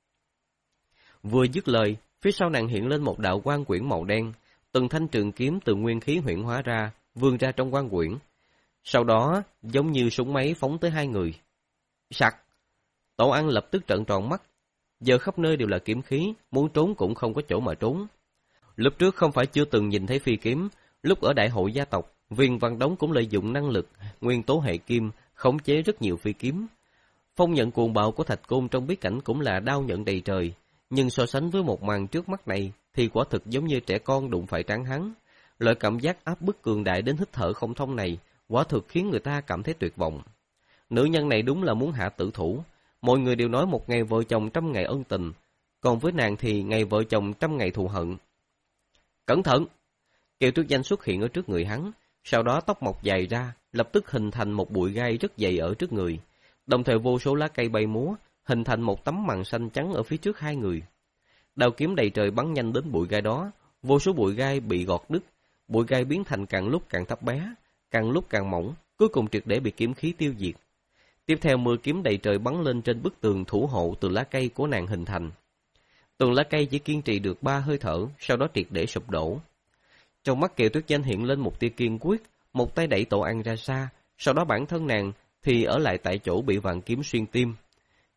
Vừa dứt lời, phía sau nàng hiện lên một đạo quang quyển màu đen, từng thanh trường kiếm từ nguyên khí huyễn hóa ra, vươn ra trong quang quyển. Sau đó, giống như súng máy phóng tới hai người. Sặc! Tổ An lập tức trợn tròn mắt. Giờ khắp nơi đều là kiếm khí, muốn trốn cũng không có chỗ mà trốn. Lúc trước không phải chưa từng nhìn thấy phi kiếm, lúc ở đại hội gia tộc, Viên Văn Đống cũng lợi dụng năng lực, nguyên tố hệ kim, khống chế rất nhiều phi kiếm. Phong nhận cuồng bạo của Thạch Côn trong bí cảnh cũng là đao nhận đầy trời, nhưng so sánh với một màn trước mắt này, thì quả thực giống như trẻ con đụng phải tráng hắn. Loại cảm giác áp bức cường đại đến hít thở không thông này, quả thực khiến người ta cảm thấy tuyệt vọng. Nữ nhân này đúng là muốn hạ tử thủ. Mọi người đều nói một ngày vợ chồng trăm ngày ân tình, còn với nàng thì ngày vợ chồng trăm ngày thù hận. Cẩn thận! Kiều Tuyết Danh xuất hiện ở trước người hắn, sau đó tóc mọc dài ra, lập tức hình thành một bụi gai rất dày ở trước người. Đồng thời vô số lá cây bay múa, hình thành một tấm màn xanh trắng ở phía trước hai người. Đao kiếm đầy trời bắn nhanh đến bụi gai đó, vô số bụi gai bị gọt đứt, bụi gai biến thành càng lúc càng thấp bé, càng lúc càng mỏng, cuối cùng triệt để bị kiếm khí tiêu diệt. Tiếp theo mưa kiếm đầy trời bắn lên trên bức tường thủ hộ từ lá cây của nàng hình thành. Tường lá cây chỉ kiên trì được ba hơi thở, sau đó triệt để sụp đổ. Trong mắt Kiều Tuyết Danh hiện lên một tia kiên quyết, một tay đẩy Tổ An ra xa, sau đó bản thân nàng thì ở lại tại chỗ bị vạn kiếm xuyên tim.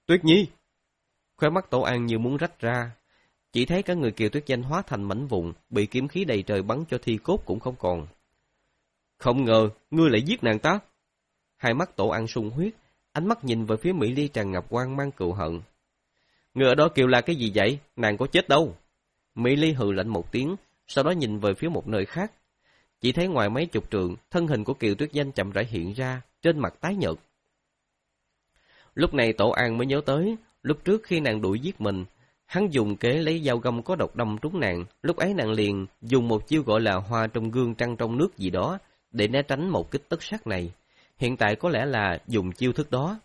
Tuyết Nhi! Khóe mắt Tổ An như muốn rách ra. Chỉ thấy cả người Kiều Tuyết Danh hóa thành mảnh vụn, bị kiếm khí đầy trời bắn cho thi cốt cũng không còn. Không ngờ, ngươi lại giết nàng ta. Hai mắt Tổ An sung huyết, ánh mắt nhìn về phía Mỹ Ly tràn ngập quan mang cừu hận. Ngươi ở đó kêu là cái gì vậy? Nàng có chết đâu. Mỹ Ly hừ lạnh một tiếng, sau đó nhìn về phía một nơi khác. Chỉ thấy ngoài mấy chục trượng, thân hình của Kiều Tuyết Danh chậm rãi hiện ra, trên mặt tái nhợt. Lúc này Tổ An mới nhớ tới, lúc trước khi nàng đuổi giết mình, hắn dùng kế lấy dao găm có độc đâm trúng nàng, lúc ấy nàng liền dùng một chiêu gọi là hoa trong gương trăng trong nước gì đó, để né tránh một kích tất sát này. Hiện tại có lẽ là dùng chiêu thức đó.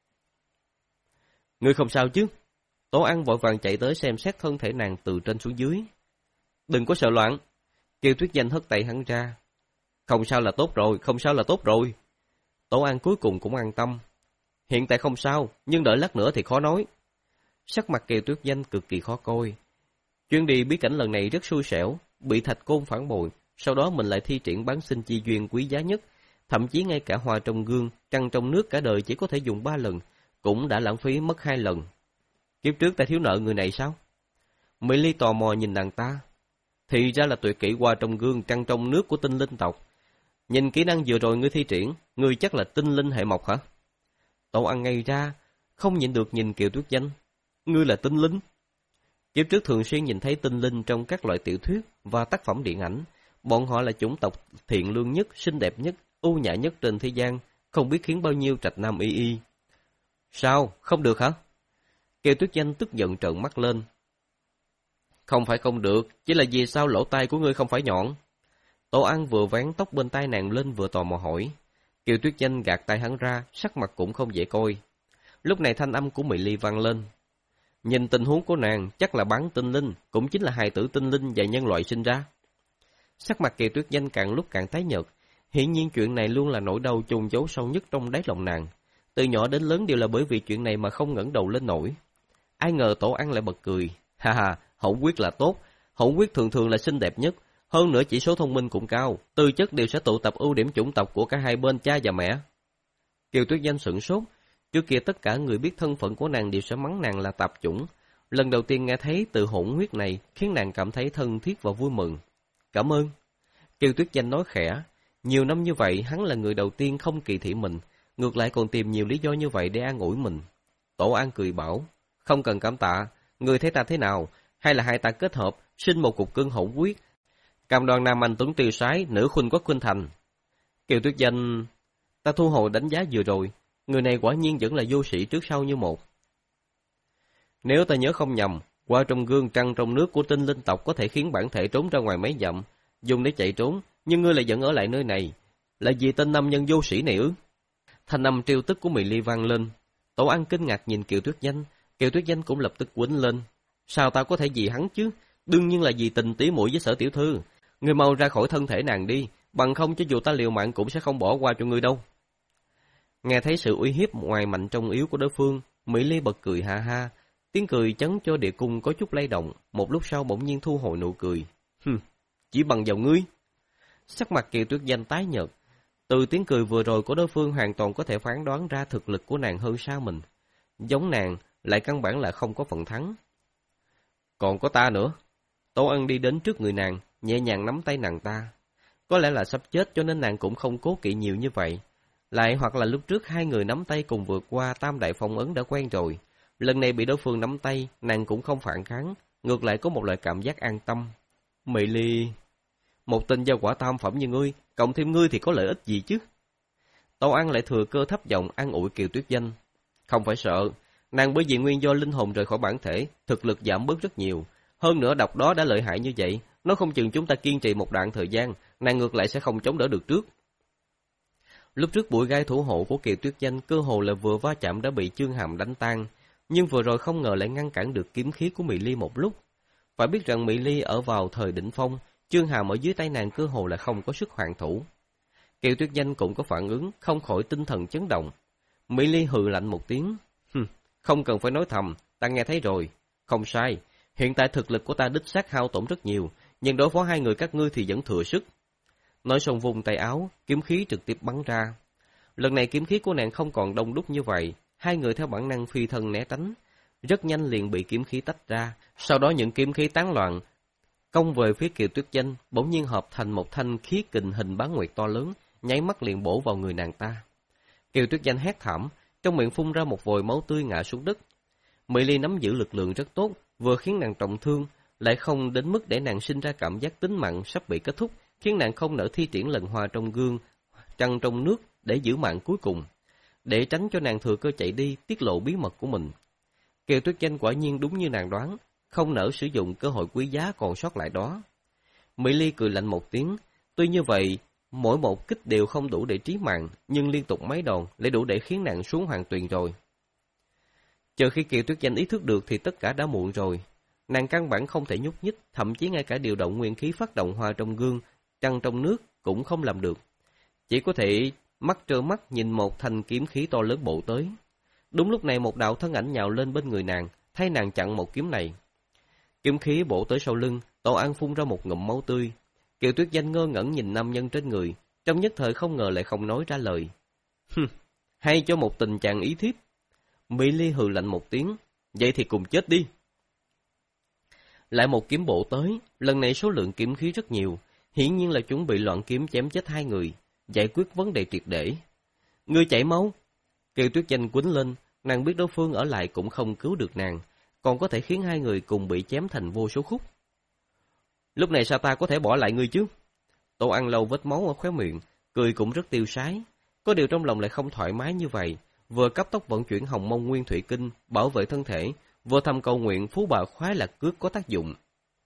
Ngươi không sao chứ? Tổ An vội vàng chạy tới xem xét thân thể nàng từ trên xuống dưới. Đừng có sợ loạn. Kiều Tuyết Danh hất tay hắn ra. Không sao là tốt rồi, không sao là tốt rồi. Tổ An cuối cùng cũng an tâm. Hiện tại không sao, nhưng đợi lát nữa thì khó nói. Sắc mặt Kiều Tuyết Danh cực kỳ khó coi. Chuyến đi bí cảnh lần này rất xui xẻo, bị Thạch Côn phản bội, sau đó mình lại thi triển bán sinh chi duyên quý giá nhất, thậm chí ngay cả hoa trong gương, trăng trong nước cả đời chỉ có thể dùng ba lần, cũng đã lãng phí mất hai lần. Kiếp trước ta thiếu nợ người này sao? Mỹ Ly tò mò nhìn nàng ta. Thì ra là tuyệt kỹ hoa trong gương, trăng trong nước của tinh linh tộc. Nhìn kỹ năng vừa rồi ngươi thi triển, ngươi chắc là tinh linh hệ mộc hả? Tổ An ngây ra, không nhịn được nhìn Kiều Tuyết Danh. Ngươi là tinh linh? Kiếp trước thường xuyên nhìn thấy tinh linh trong các loại tiểu thuyết và tác phẩm điện ảnh. Bọn họ là chủng tộc thiện lương nhất, xinh đẹp nhất, ưu nhã nhất trên thế gian, không biết khiến bao nhiêu trạch nam y y. Sao? Không được hả? Kiều Tuyết Danh tức giận trợn mắt lên. Không phải không được, chỉ là vì sao lỗ tai của ngươi không phải nhọn? Tổ An vừa vén tóc bên tai nàng lên vừa tò mò hỏi. Kiều Tuyết Danh gạt tay hắn ra, sắc mặt cũng không dễ coi. Lúc này thanh âm của Mỹ Ly vang lên. Nhìn tình huống của nàng, chắc là bán tinh linh, cũng chính là hài tử tinh linh và nhân loại sinh ra. Sắc mặt Kiều Tuyết Danh càng lúc càng tái nhợt. Hiển nhiên chuyện này luôn là nỗi đau chôn giấu sâu nhất trong đáy lòng nàng. Từ nhỏ đến lớn đều là bởi vì chuyện này mà không ngẩng đầu lên nổi. Ai ngờ Tổ An lại bật cười. Ha ha, hậu quyết là tốt. Hậu quyết thường thường là xinh đẹp nhất. Hơn nữa chỉ số thông minh cũng cao. Tư chất đều sẽ tụ tập ưu điểm chủng tộc của cả hai bên cha và mẹ. Kiều Tuyết Danh sửng sốt. Trước kia tất cả người biết thân phận của nàng đều sẽ mắng nàng là tạp chủng. Lần đầu tiên nghe thấy từ hỗn huyết này khiến nàng cảm thấy thân thiết và vui mừng. Cảm ơn. Kiều Tuyết Danh nói khẽ. Nhiều năm như vậy hắn là người đầu tiên không kỳ thị mình. Ngược lại còn tìm nhiều lý do như vậy để an ủi mình. Tổ An cười bảo. Không cần cảm tạ. Người thấy ta thế nào? Hay là hai ta kết hợp, sinh một cục cưng hỗn huyết? Cam đoan nam anh tuấn tiêu sái, nữ khuynh quốc khuynh thành. Kiều Tuyết Danh. Ta thu hồi đánh giá vừa rồi. Người này quả nhiên vẫn là vô sĩ trước sau như một. Nếu ta nhớ không nhầm, qua trong gương trăng trong nước của tinh linh tộc có thể khiến bản thể trốn ra ngoài mấy dặm, dùng để chạy trốn, nhưng ngươi lại vẫn ở lại nơi này. Là vì tên nam nhân vô sĩ này ư? Thanh âm trêu tức của Mỹ Ly vang lên. Tổ An kinh ngạc nhìn Kiều Tuyết Danh, Kiều Tuyết Danh cũng lập tức quýnh lên. Sao ta có thể vì hắn chứ? Đương nhiên là vì tình tỉ muội với Sở tiểu thư. Ngươi mau ra khỏi thân thể nàng đi, bằng không cho dù ta liều mạng cũng sẽ không bỏ qua cho ngươi đâu. Nghe thấy sự uy hiếp ngoài mạnh trong yếu của đối phương, Mỹ Ly bật cười ha ha, tiếng cười chấn cho địa cung có chút lay động, một lúc sau bỗng nhiên thu hồi nụ cười. Hừm, chỉ bằng vào ngươi. Sắc mặt Kiều Tuyết Danh tái nhợt, từ tiếng cười vừa rồi của đối phương hoàn toàn có thể phán đoán ra thực lực của nàng hơn xa mình. Giống nàng, lại căn bản là không có phần thắng. Còn có ta nữa. Tổ An đi đến trước người nàng, nhẹ nhàng nắm tay nàng ta. Có lẽ là sắp chết cho nên nàng cũng không cố kỵ nhiều như vậy. Lại hoặc là lúc trước hai người nắm tay cùng vượt qua tam đại phong ấn đã quen rồi. Lần này bị đối phương nắm tay, nàng cũng không phản kháng, ngược lại có một loại cảm giác an tâm. Mỹ Ly, một tên gia quả tam phẩm như ngươi, cộng thêm ngươi thì có lợi ích gì chứ? Tổ An lại thừa cơ thấp giọng an ủi Kiều Tuyết Danh. Không phải sợ, nàng bởi vì nguyên do linh hồn rời khỏi bản thể, thực lực giảm bớt rất nhiều. Hơn nữa độc đó đã lợi hại như vậy, nó không chừng chúng ta kiên trì một đoạn thời gian, nàng ngược lại sẽ không chống đỡ được trước. Lúc trước bụi gai thủ hộ của Kiều Tuyết Danh cơ hồ là vừa va chạm đã bị Chương Hàm đánh tan, nhưng vừa rồi không ngờ lại ngăn cản được kiếm khí của Mỹ Ly một lúc. Phải biết rằng Mỹ Ly ở vào thời đỉnh phong, Chương Hàm ở dưới tay nàng cơ hồ là không có sức hoàn thủ. Kiều Tuyết Danh cũng có phản ứng, không khỏi tinh thần chấn động. Mỹ Ly hừ lạnh một tiếng, Hừm, không cần phải nói thầm, ta nghe thấy rồi. Không sai, hiện tại thực lực của ta đích xác hao tổn rất nhiều, nhưng đối phó hai người các ngươi thì vẫn thừa sức. Nói xong vùng tay áo, kiếm khí trực tiếp bắn ra. Lần này kiếm khí của nàng không còn đông đúc như vậy, hai người theo bản năng phi thân né tránh, rất nhanh liền bị kiếm khí tách ra, sau đó những kiếm khí tán loạn công về phía Kiều Tuyết Danh, bỗng nhiên hợp thành một thanh khí kình hình bán nguyệt to lớn, nháy mắt liền bổ vào người nàng ta. Kiều Tuyết Danh hét thảm, trong miệng phun ra một vòi máu tươi ngã xuống đất. Mỹ Ly nắm giữ lực lượng rất tốt, vừa khiến nàng trọng thương, lại không đến mức để nàng sinh ra cảm giác tính mạng sắp bị kết thúc, khiến nàng không nỡ thi triển lần hoa trong gương, trăng trong nước để giữ mạng cuối cùng, để tránh cho nàng thừa cơ chạy đi tiết lộ bí mật của mình. Kiều Tuyết Danh quả nhiên đúng như nàng đoán, không nỡ sử dụng cơ hội quý giá còn sót lại đó. Mỹ Ly cười lạnh một tiếng, tuy như vậy, mỗi một kích đều không đủ để trí mạng, nhưng liên tục mấy đòn lại đủ để khiến nàng xuống hoàng tuyền rồi. Chờ khi Kiều Tuyết Danh ý thức được thì tất cả đã muộn rồi. Nàng căn bản không thể nhúc nhích, thậm chí ngay cả điều động nguyên khí phát động hoa trong gương, trăng trong nước cũng không làm được. Chỉ có thể mắt trơ mắt nhìn một thanh kiếm khí to lớn bổ tới. Đúng lúc này một đạo thân ảnh nhào lên bên người nàng, thay nàng chặn một kiếm này. Kiếm khí bổ tới sau lưng, Tô An phun ra một ngụm máu tươi. Kiều Tuyết Danh ngơ ngẩn nhìn nam nhân trên người, trong nhất thời không ngờ lại không nói ra lời. Hừm, hay cho một tình trạng ý thiếp. Mỹ Ly hừ lạnh một tiếng, vậy thì cùng chết đi. Lại một kiếm bổ tới, lần này số lượng kiếm khí rất nhiều, hiển nhiên là chuẩn bị loạn kiếm chém chết hai người, giải quyết vấn đề triệt để. Ngươi chảy máu. Kiều Tuyết Danh quýnh lên, nàng biết đối phương ở lại cũng không cứu được nàng, còn có thể khiến hai người cùng bị chém thành vô số khúc. Lúc này sao ta có thể bỏ lại ngươi chứ? Tô An lau vết máu ở khóe miệng, cười cũng rất tiêu sái, có điều trong lòng lại không thoải mái như vậy, vừa cấp tốc vận chuyển Hồng Mông Nguyên Thủy Kinh bảo vệ thân thể, vừa thầm cầu nguyện phú bà khoái lạc cước có tác dụng.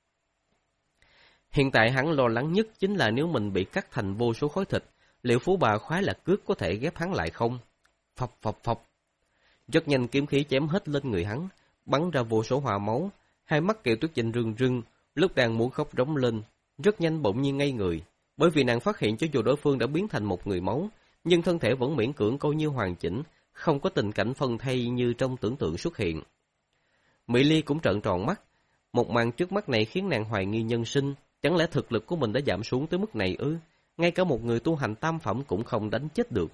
Hiện tại hắn lo lắng nhất chính là nếu mình bị cắt thành vô số khối thịt, liệu phú bà khoái lạc cước có thể ghép hắn lại không? Phập phập phập. Rất nhanh kiếm khí chém hết lên người hắn, bắn ra vô số hỏa máu, hai mắt Kiều Tuyết Danh rưng rưng, lúc đang muốn khóc rống lên, rất nhanh bỗng nhiên ngây người, bởi vì nàng phát hiện cho dù đối phương đã biến thành một người máu, nhưng thân thể vẫn miễn cưỡng coi như hoàn chỉnh, không có tình cảnh phân thây như trong tưởng tượng xuất hiện. Mỹ Ly cũng trợn tròn mắt, một màn trước mắt này khiến nàng hoài nghi nhân sinh, chẳng lẽ thực lực của mình đã giảm xuống tới mức này ư? Ngay cả một người tu hành tam phẩm cũng không đánh chết được.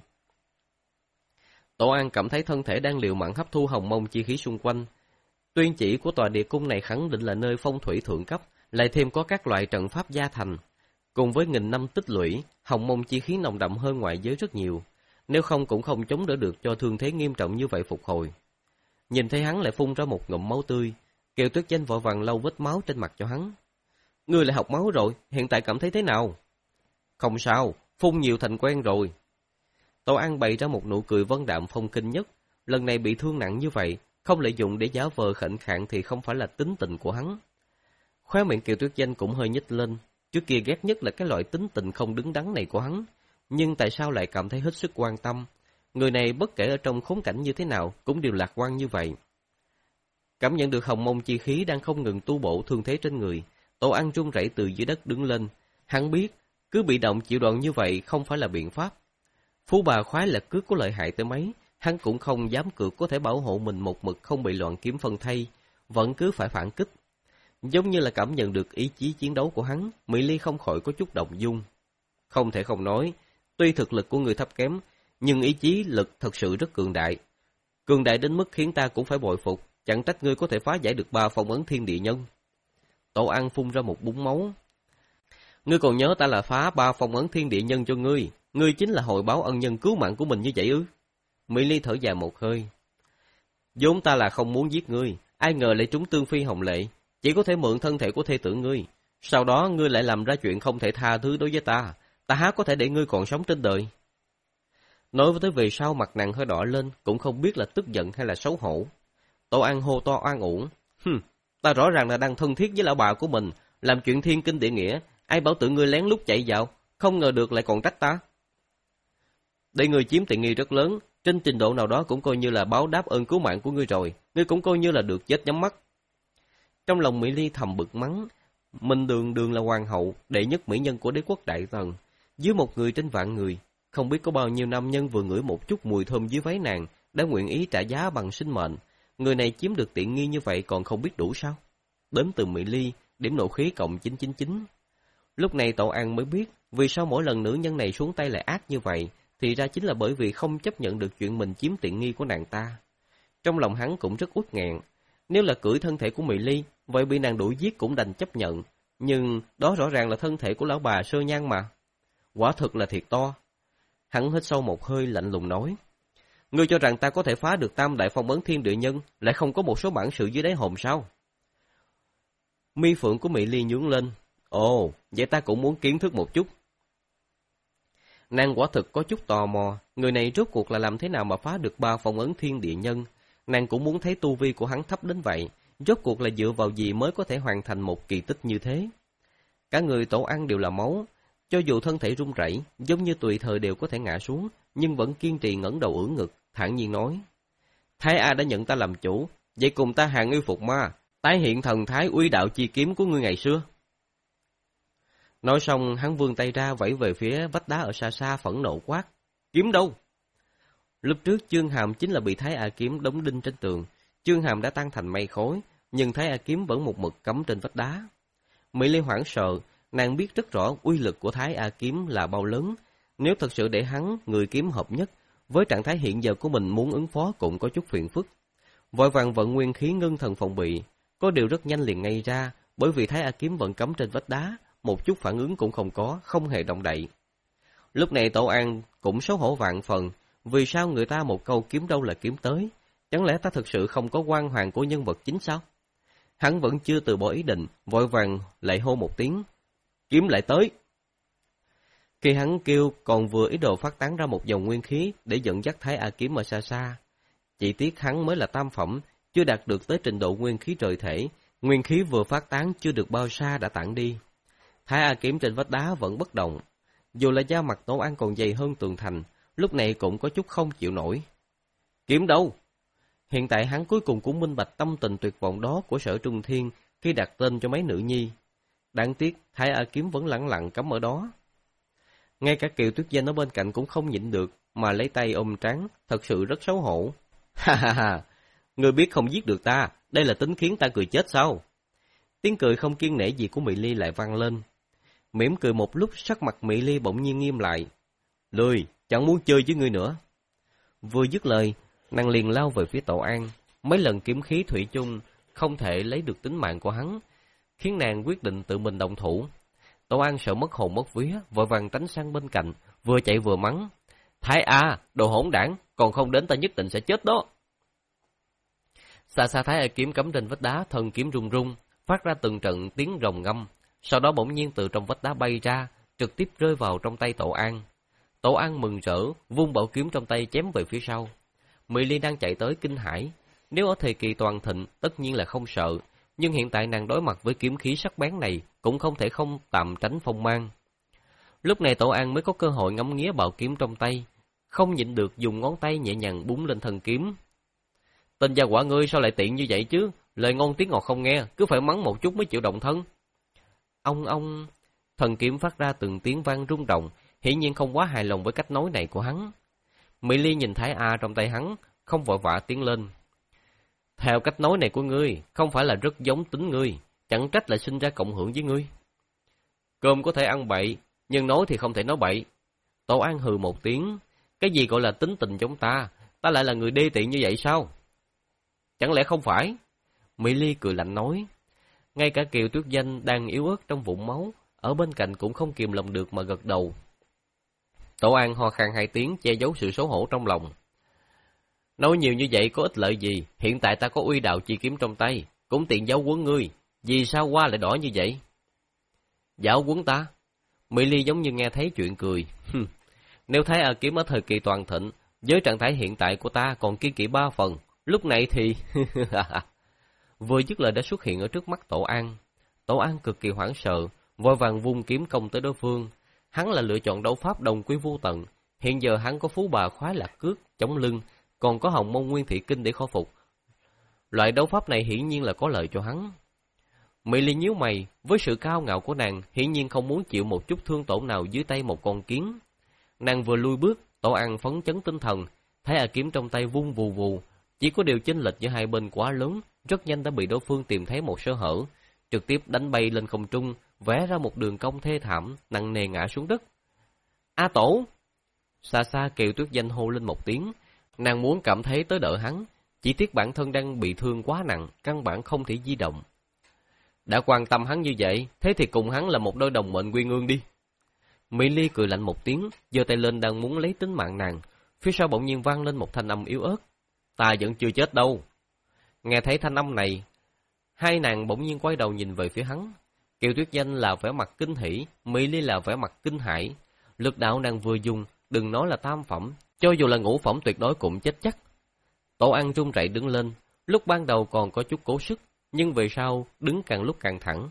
Tổ An cảm thấy thân thể đang liều mạng hấp thu hồng mông chi khí xung quanh. Tuyên chỉ của tòa địa cung này khẳng định là nơi phong thủy thượng cấp, lại thêm có các loại trận pháp gia thành. Cùng với nghìn năm tích lũy, hồng mông chi khí nồng đậm hơn ngoại giới rất nhiều. Nếu không cũng không chống đỡ được cho thương thế nghiêm trọng như vậy phục hồi. Nhìn thấy hắn lại phun ra một ngụm máu tươi, Kiều Tuyết Danh vội vàng lau vết máu trên mặt cho hắn. Ngươi lại học máu rồi, hiện tại cảm thấy thế nào? Không sao, phun nhiều thành quen rồi. Tô An bày ra một nụ cười vân đạm phong kinh nhất, lần này bị thương nặng như vậy, không lợi dụng để giả vờ khệnh khạng thì không phải là tính tình của hắn. Khóe miệng Kiều Tuyết Danh cũng hơi nhếch lên, trước kia ghét nhất là cái loại tính tình không đứng đắn này của hắn, nhưng tại sao lại cảm thấy hết sức quan tâm? Người này bất kể ở trong khốn cảnh như thế nào cũng đều lạc quan như vậy. Cảm nhận được hồng mông chi khí đang không ngừng tu bổ thương thế trên người, Tô An run rẩy từ dưới đất đứng lên. Hắn biết, cứ bị động chịu đòn như vậy không phải là biện pháp. Phú bà khoái lạc cước có lợi hại tới mấy, hắn cũng không dám cược có thể bảo hộ mình một mực không bị loạn kiếm phân thây, vẫn cứ phải phản kích. Giống như là cảm nhận được ý chí chiến đấu của hắn, Mỹ Ly không khỏi có chút động dung. Không thể không nói, tuy thực lực của người thấp kém, nhưng ý chí lực thật sự rất cường đại. Cường đại đến mức khiến ta cũng phải bội phục, chẳng trách ngươi có thể phá giải được ba phong ấn thiên địa nhân. Tổ An phun ra một búng máu. Ngươi còn nhớ ta là phá ba phong ấn thiên địa nhân cho ngươi, ngươi chính là hồi báo ân nhân cứu mạng của mình như vậy ư? Mỹ Ly thở dài một hơi. Vốn ta là không muốn giết ngươi, ai ngờ lại trúng tương phi hồng lệ, chỉ có thể mượn thân thể của thê tử ngươi. Sau đó ngươi lại làm ra chuyện không thể tha thứ đối với ta, ta há có thể để ngươi còn sống trên đời. Nói với tới về sau mặt nàng hơi đỏ lên, cũng không biết là tức giận hay là xấu hổ. Tô An hô to oan uổng. Hừm, ta rõ ràng là đang thân thiết với lão bà của mình, làm chuyện thiên kinh địa nghĩa, ai bảo tự ngươi lén lút chạy vào, không ngờ được lại còn trách ta. Để ngươi chiếm tiện nghi rất lớn, trên trình độ nào đó cũng coi như là báo đáp ơn cứu mạng của ngươi rồi, ngươi cũng coi như là được chết nhắm mắt. Trong lòng Mỹ Ly thầm bực mắng, mình đường đường là hoàng hậu, đệ nhất mỹ nhân của đế quốc Đại Tần, dưới một người trên vạn người, không biết có bao nhiêu nam nhân vừa ngửi một chút mùi thơm dưới váy nàng, đã nguyện ý trả giá bằng sinh mệnh. Người này chiếm được tiện nghi như vậy còn không biết đủ sao? Đến từ Mỹ Ly, điểm nộ khí cộng chín chín chín. Lúc này Tổ An mới biết, vì sao mỗi lần nữ nhân này xuống tay lại ác như vậy, thì ra chính là bởi vì không chấp nhận được chuyện mình chiếm tiện nghi của nàng ta. Trong lòng hắn cũng rất uất nghẹn. Nếu là cưỡi thân thể của Mỹ Ly, vậy bị nàng đuổi giết cũng đành chấp nhận. Nhưng đó rõ ràng là thân thể của lão bà Sơ Nhan mà. Quả thực là thiệt to. Hắn hít sâu một hơi lạnh lùng nói. Ngươi cho rằng ta có thể phá được tam đại phong ấn thiên địa nhân, lại không có một số bản sự dưới đáy hòm sao? Mi phượng của Mỹ Ly nhướng lên. Ồ, vậy ta cũng muốn kiến thức một chút. Nàng quả thực có chút tò mò, người này rốt cuộc là làm thế nào mà phá được ba phong ấn thiên địa nhân. Nàng cũng muốn thấy tu vi của hắn thấp đến vậy, rốt cuộc là dựa vào gì mới có thể hoàn thành một kỳ tích như thế. Cả người Tổ An đều là máu, cho dù thân thể run rẩy, giống như tùy thời đều có thể ngã xuống, nhưng vẫn kiên trì ngẩng đầu ưỡn ngực, thản nhiên nói. Thái A đã nhận ta làm chủ, vậy cùng ta hàng yêu phục ma, tái hiện thần thái uy đạo chi kiếm của ngươi ngày xưa. Nói xong, hắn vươn tay ra vẫy về phía vách đá ở xa xa phẫn nộ quát. Kiếm đâu? Lúc trước Chương Hàm chính là bị Thái A kiếm đóng đinh trên tường. Chương Hàm đã tan thành mây khói, nhưng Thái A kiếm vẫn một mực cắm trên vách đá. Mỹ Ly hoảng sợ, nàng biết rất rõ uy lực của Thái A kiếm là bao lớn. Nếu thật sự để hắn, người kiếm hợp nhất, với trạng thái hiện giờ của mình muốn ứng phó cũng có chút phiền phức. Vội vàng vận nguyên khí ngưng thần phòng bị, có điều rất nhanh liền ngay ra, bởi vì Thái A kiếm vẫn cắm trên vách đá, một chút phản ứng cũng không có, không hề động đậy. Lúc này Tổ An cũng xấu hổ vạn phần, vì sao người ta một câu kiếm đâu là kiếm tới, chẳng lẽ ta thực sự không có quan hoàng của nhân vật chính sao? Hắn vẫn chưa từ bỏ ý định, vội vàng lại hô một tiếng, kiếm lại tới. Khi hắn kêu còn vừa ý đồ phát tán ra một dòng nguyên khí để dẫn dắt Thái A kiếm ở xa xa. Chỉ tiếc hắn mới là tam phẩm, chưa đạt được tới trình độ nguyên khí trời thể, nguyên khí vừa phát tán chưa được bao xa đã tản đi. Thái A kiếm trên vách đá vẫn bất động, dù là da mặt Tổ An còn dày hơn tường thành, lúc này cũng có chút không chịu nổi. Kiếm đâu? Hiện tại hắn cuối cùng cũng minh bạch tâm tình tuyệt vọng đó của Sở Trung Thiên khi đặt tên cho mấy nữ nhi. Đáng tiếc, Thái A kiếm vẫn lẳng lặng cắm ở đó. Ngay cả Kiều Tuyết Danh ở bên cạnh cũng không nhịn được, mà lấy tay ôm trán, thật sự rất xấu hổ. Ha ha ha, ngươi biết không giết được ta, đây là tính khiến ta cười chết sao? Tiếng cười không kiêng nể gì của Mỹ Ly lại vang lên. Mỉm cười một lúc, sắc mặt Mỹ Ly bỗng nhiên nghiêm lại. Lười, chẳng muốn chơi với ngươi nữa. Vừa dứt lời, nàng liền lao về phía Tổ An. Mấy lần kiếm khí thủy chung không thể lấy được tính mạng của hắn, khiến nàng quyết định tự mình động thủ. Tổ An sợ mất hồn mất vía, vội vàng tránh sang bên cạnh, vừa chạy vừa mắng. Thái A, đồ hỗn đảng, còn không đến ta nhất định sẽ chết đó. Xa xa Thái A kiếm cắm trên vách đá, thân kiếm rung rung, phát ra từng trận tiếng rồng ngâm. Sau đó bỗng nhiên từ trong vách đá bay ra, trực tiếp rơi vào trong tay Tổ An. Tổ An mừng rỡ, vung bảo kiếm trong tay chém về phía sau. Mỹ Ly đang chạy tới kinh hãi. Nếu ở thời kỳ toàn thịnh, tất nhiên là không sợ, nhưng hiện tại nàng đối mặt với kiếm khí sắc bén này, cũng không thể không tạm tránh phong mang. Lúc này Tổ An mới có cơ hội ngắm nghía bảo kiếm trong tay, không nhịn được dùng ngón tay nhẹ nhàng búng lên thân kiếm. Tên gia quả ngươi sao lại tiện như vậy chứ? Lời ngon tiếng ngọt không nghe, cứ phải mắng một chút mới chịu động thân. Ông ông, thần kiếm phát ra từng tiếng vang rung động, hiển nhiên không quá hài lòng với cách nói này của hắn. Mỹ Ly nhìn Thái A trong tay hắn, không vội vã tiến lên. Theo cách nói này của ngươi, không phải là rất giống tính ngươi, chẳng trách lại sinh ra cộng hưởng với ngươi. Cơm có thể ăn bậy, nhưng nói thì không thể nói bậy. Tổ An hừ một tiếng, cái gì gọi là tính tình giống ta, ta lại là người đê tiện như vậy sao? Chẳng lẽ không phải? Mỹ Ly cười lạnh nói. Ngay cả Kiều Tuyết Danh đang yếu ớt trong vũng máu, ở bên cạnh cũng không kìm lòng được mà gật đầu. Tổ An ho khan hai tiếng che giấu sự xấu hổ trong lòng. Nói nhiều như vậy có ích lợi gì, hiện tại ta có uy đạo chi kiếm trong tay, cũng tiện giáo huấn ngươi, vì sao qua lại đỏ như vậy? Giáo huấn ta? Mỹ Ly giống như nghe thấy chuyện cười. Nếu Thái A kiếm ở thời kỳ toàn thịnh, với trạng thái hiện tại của ta còn kiên kỵ ba phần, lúc này thì... Vừa dứt lời đã xuất hiện ở trước mắt Tổ An. Tổ An cực kỳ hoảng sợ, vội vàng vung kiếm công tới đối phương. Hắn là lựa chọn đấu pháp đồng quy vô tận, hiện giờ hắn có phú bà khoái lạc cước, chống lưng, còn có hồng môn nguyên thị kinh để khôi phục. Loại đấu pháp này hiển nhiên là có lợi cho hắn. Mỹ Ly nhíu mày, với sự cao ngạo của nàng, hiển nhiên không muốn chịu một chút thương tổn nào dưới tay một con kiến. Nàng vừa lui bước, Tổ An phấn chấn tinh thần, thấy A kiếm trong tay vung vù vù, chỉ có điều chênh lệch giữa hai bên quá lớn, rất nhanh đã bị đối phương tìm thấy một sơ hở, trực tiếp đánh bay lên không trung, vẽ ra một đường cong thê thảm, nặng nề ngã xuống đất. A Tổ! Xa xa Kiều Tuyết Danh hô lên một tiếng, nàng muốn cảm thấy tới đỡ hắn, chỉ tiếc bản thân đang bị thương quá nặng, căn bản không thể di động. Đã quan tâm hắn như vậy, thế thì cùng hắn là một đôi đồng mệnh quy ương đi. Mỹ Ly cười lạnh một tiếng, giơ tay lên đang muốn lấy tính mạng nàng, phía sau bỗng nhiên vang lên một thanh âm yếu ớt. Ta vẫn chưa chết đâu. Nghe thấy thanh âm này, hai nàng bỗng nhiên quay đầu nhìn về phía hắn. Kiều Tuyết Danh là vẻ mặt kinh hỉ, Mỹ Ly là vẻ mặt kinh hãi. Lực đạo nàng vừa dùng, đừng nói là tam phẩm, cho dù là ngũ phẩm tuyệt đối cũng chết chắc. Tổ An run rẩy đứng lên, lúc ban đầu còn có chút cố sức, nhưng về sau đứng càng lúc càng thẳng.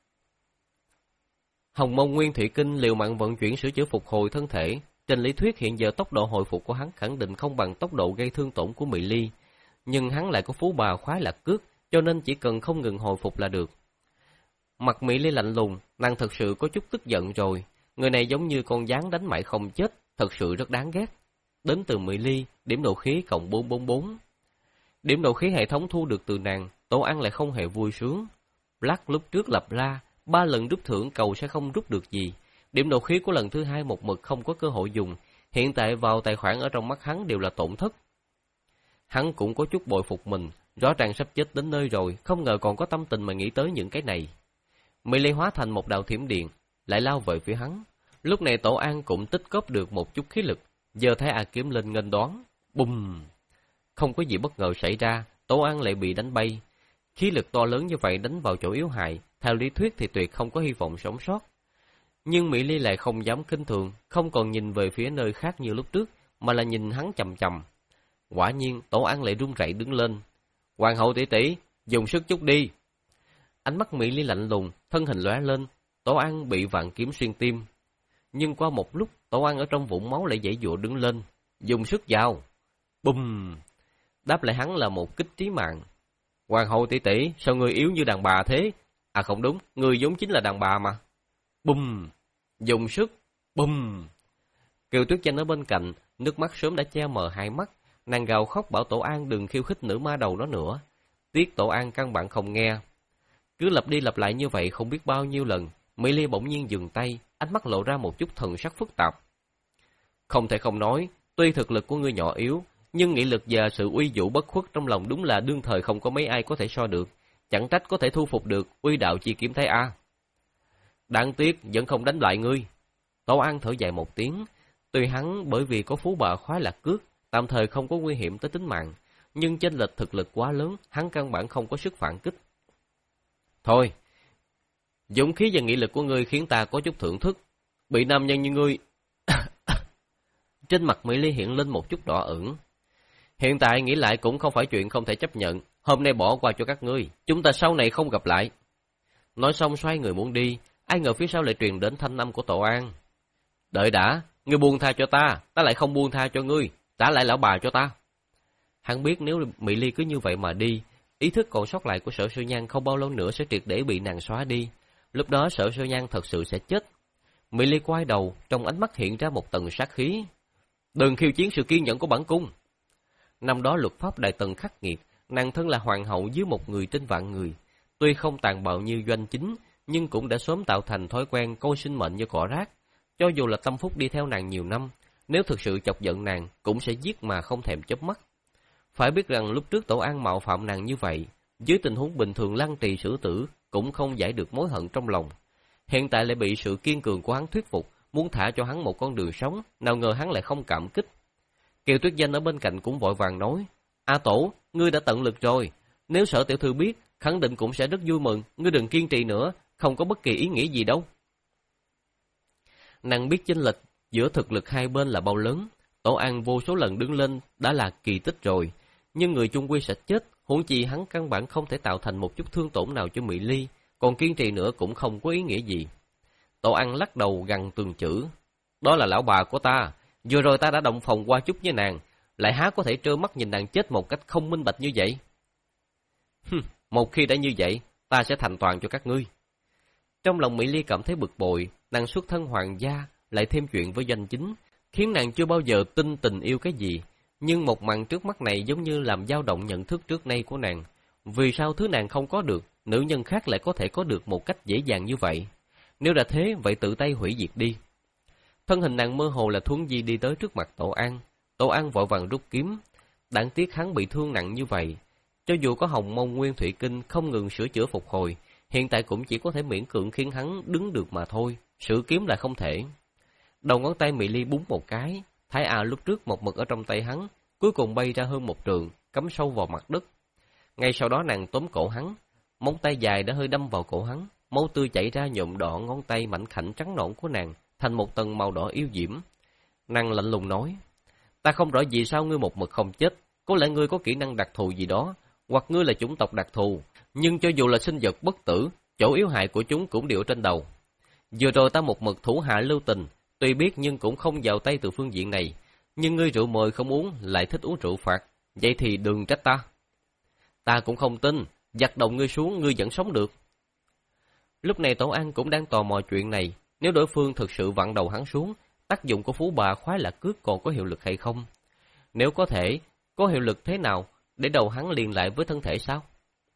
Hồng Mông Nguyên Thủy Kinh liều mạng vận chuyển sửa chữa phục hồi thân thể. Trên lý thuyết hiện giờ tốc độ hồi phục của hắn khẳng định không bằng tốc độ gây thương tổn của Mỹ Ly, nhưng hắn lại có phú bà khoái lạc cước, cho nên chỉ cần không ngừng hồi phục là được. Mặt Mỹ Ly lạnh lùng, nàng thật sự có chút tức giận rồi. Người này giống như con gián đánh mãi không chết, thật sự rất đáng ghét. Đến từ Mỹ Ly, điểm độ khí cộng bốn trăm bốn mươi bốn. Điểm độ khí hệ thống thu được từ nàng, Tổ An lại không hề vui sướng. Black lúc trước lập ra, ba lần rút thưởng cầu sẽ không rút được gì. Điểm độ khí của lần thứ hai một mực không có cơ hội dùng, hiện tại vào tài khoản ở trong mắt hắn đều là tổn thất. Hắn cũng có chút bội phục mình, rõ ràng sắp chết đến nơi rồi, không ngờ còn có tâm tình mà nghĩ tới những cái này. Mỹ Ly hóa thành một đạo thiểm điện, lại lao về phía hắn. Lúc này Tổ An cũng tích góp được một chút khí lực, giờ thấy A Kiếm lên nghênh đón, bùm! Không có gì bất ngờ xảy ra, Tổ An lại bị đánh bay. Khí lực to lớn như vậy đánh vào chỗ yếu hại, theo lý thuyết thì tuyệt không có hy vọng sống sót. Nhưng Mỹ Ly lại không dám kinh thường, không còn nhìn về phía nơi khác như lúc trước, mà là nhìn hắn chằm chằm. Quả nhiên, Tổ An lại run rẩy đứng lên. Hoàng hậu tỷ tỷ, dùng sức chút đi. Ánh mắt Mỹ Ly lạnh lùng, thân hình lóe lên, Tổ An bị vạn kiếm xuyên tim. Nhưng qua một lúc, Tổ An ở trong vũng máu lại giãy giụa đứng lên, dùng sức vào. Bùm! Đáp lại hắn là một kích trí mạng. Hoàng hậu tỷ tỷ, sao ngươi yếu như đàn bà thế? À không đúng, ngươi vốn chính là đàn bà mà. Bùm! Dùng sức! Bùm! Kiều Tuyết Danh ở bên cạnh, nước mắt sớm đã che mờ hai mắt, nàng gào khóc bảo Tổ An đừng khiêu khích nữ ma đầu đó nữa. Tiếc Tổ An căn bản không nghe. Cứ lặp đi lặp lại như vậy không biết bao nhiêu lần, Mỹ Ly bỗng nhiên dừng tay, ánh mắt lộ ra một chút thần sắc phức tạp. Không thể không nói, tuy thực lực của ngươi nhỏ yếu, nhưng nghị lực và sự uy vũ bất khuất trong lòng đúng là đương thời không có mấy ai có thể so được, chẳng trách có thể thu phục được uy đạo chi kiếm thái A. Đáng tiếc vẫn không đánh lại ngươi. Tổ An thở dài một tiếng, tuy hắn bởi vì có phú bà khoái lạc cước, tạm thời không có nguy hiểm tới tính mạng, nhưng chênh lệch thực lực quá lớn, hắn căn bản không có sức phản kích. Thôi, dũng khí và nghị lực của ngươi khiến ta có chút thưởng thức, bị nam nhân như ngươi. Trên mặt Mỹ Ly hiện lên một chút đỏ ửng. Hiện tại nghĩ lại cũng không phải chuyện không thể chấp nhận, hôm nay bỏ qua cho các ngươi, chúng ta sau này không gặp lại. Nói xong xoay người muốn đi, ai ngờ phía sau lại truyền đến thanh âm của Tổ An. Đợi đã, ngươi buông tha cho ta, ta lại không buông tha cho ngươi, trả lại lão bà cho ta. Hắn biết nếu Mỹ Ly cứ như vậy mà đi, ý thức còn sót lại của Sở Sư Nhan không bao lâu nữa sẽ triệt để bị nàng xóa đi, lúc đó Sở Sư Nhan thật sự sẽ chết. Mỹ Ly quay đầu, trong ánh mắt hiện ra một tầng sát khí. Đừng khiêu chiến sự kiên nhẫn của bản cung. Năm đó luật pháp Đại Tần khắc nghiệt, nàng thân là hoàng hậu dưới một người trên vạn người. Tuy không tàn bạo như Doanh Chính, nhưng cũng đã sớm tạo thành thói quen coi sinh mệnh như cỏ rác. Cho dù là Tâm Phúc đi theo nàng nhiều năm, nếu thực sự chọc giận nàng, cũng sẽ giết mà không thèm chớp mắt. Phải biết rằng lúc trước Tổ An mạo phạm nàng như vậy, dưới tình huống bình thường lăng trì xử tử, cũng không giải được mối hận trong lòng. Hiện tại lại bị sự kiên cường của hắn thuyết phục, muốn thả cho hắn một con đường sống, nào ngờ hắn lại không cảm kích. Kiều Tuyết Danh ở bên cạnh cũng vội vàng nói, A Tổ, ngươi đã tận lực rồi, nếu Sở tiểu thư biết, khẳng định cũng sẽ rất vui mừng, ngươi đừng kiên trì nữa, không có bất kỳ ý nghĩa gì đâu. Nàng biết chênh lệch giữa thực lực hai bên là bao lớn, Tổ An vô số lần đứng lên đã là kỳ tích rồi, nhưng người chung quy sẽ chết, huống chi hắn căn bản không thể tạo thành một chút thương tổn nào cho Mỹ Ly, còn kiên trì nữa cũng không có ý nghĩa gì. Tổ An lắc đầu gằn từng chữ, đó là lão bà của ta, vừa rồi ta đã động phòng qua chút với nàng, lại há có thể trơ mắt nhìn nàng chết một cách không minh bạch như vậy. Hừm, một khi đã như vậy, ta sẽ thành toàn cho các ngươi. Trong lòng Mỹ Ly cảm thấy bực bội, nàng xuất thân hoàng gia, lại thêm chuyện với Doanh Chính, khiến nàng chưa bao giờ tin tình yêu cái gì, nhưng một màn trước mắt này giống như làm dao động nhận thức trước nay của nàng. Vì sao thứ nàng không có được, nữ nhân khác lại có thể có được một cách dễ dàng như vậy? Nếu đã thế, vậy tự tay hủy diệt đi. Thân hình nàng mơ hồ là Thuấn Di đi tới trước mặt Tổ An. Tổ An vội vàng rút kiếm. Đáng tiếc hắn bị thương nặng như vậy. Cho dù có Hồng Mông Nguyên Thủy Kinh không ngừng sửa chữa phục hồi, hiện tại cũng chỉ có thể miễn cưỡng khiến hắn đứng được mà thôi, sử kiếm là không thể. Đầu ngón tay Mỹ Ly búng một cái, Thái A lúc trước một mực ở trong tay hắn, cuối cùng bay ra hơn một trường, cắm sâu vào mặt đất. Ngay sau đó nàng tóm cổ hắn, móng tay dài đã hơi đâm vào cổ hắn, máu tươi chảy ra nhuộm đỏ ngón tay mảnh khảnh trắng nõn của nàng, thành một tầng màu đỏ yêu diễm. Nàng lạnh lùng nói, ta không rõ vì sao ngươi một mực không chết, có lẽ ngươi có kỹ năng đặc thù gì đó, hoặc ngươi là chủng tộc đặc thù, nhưng cho dù là sinh vật bất tử, chỗ yếu hại của chúng cũng đều trên đầu. Vừa rồi ta một mực thủ hạ lưu tình, tuy biết nhưng cũng không vào tay từ phương diện này, nhưng ngươi rượu mời không uống, lại thích uống rượu phạt, vậy thì đừng trách ta. Ta cũng không tin, giật đầu ngươi xuống ngươi vẫn sống được. Lúc này Tổ An cũng đang tò mò chuyện này, nếu đối phương thực sự vặn đầu hắn xuống, tác dụng của phú bà khoái lạc cước còn có hiệu lực hay không? Nếu có thể, có hiệu lực thế nào để đầu hắn liền lại với thân thể sao?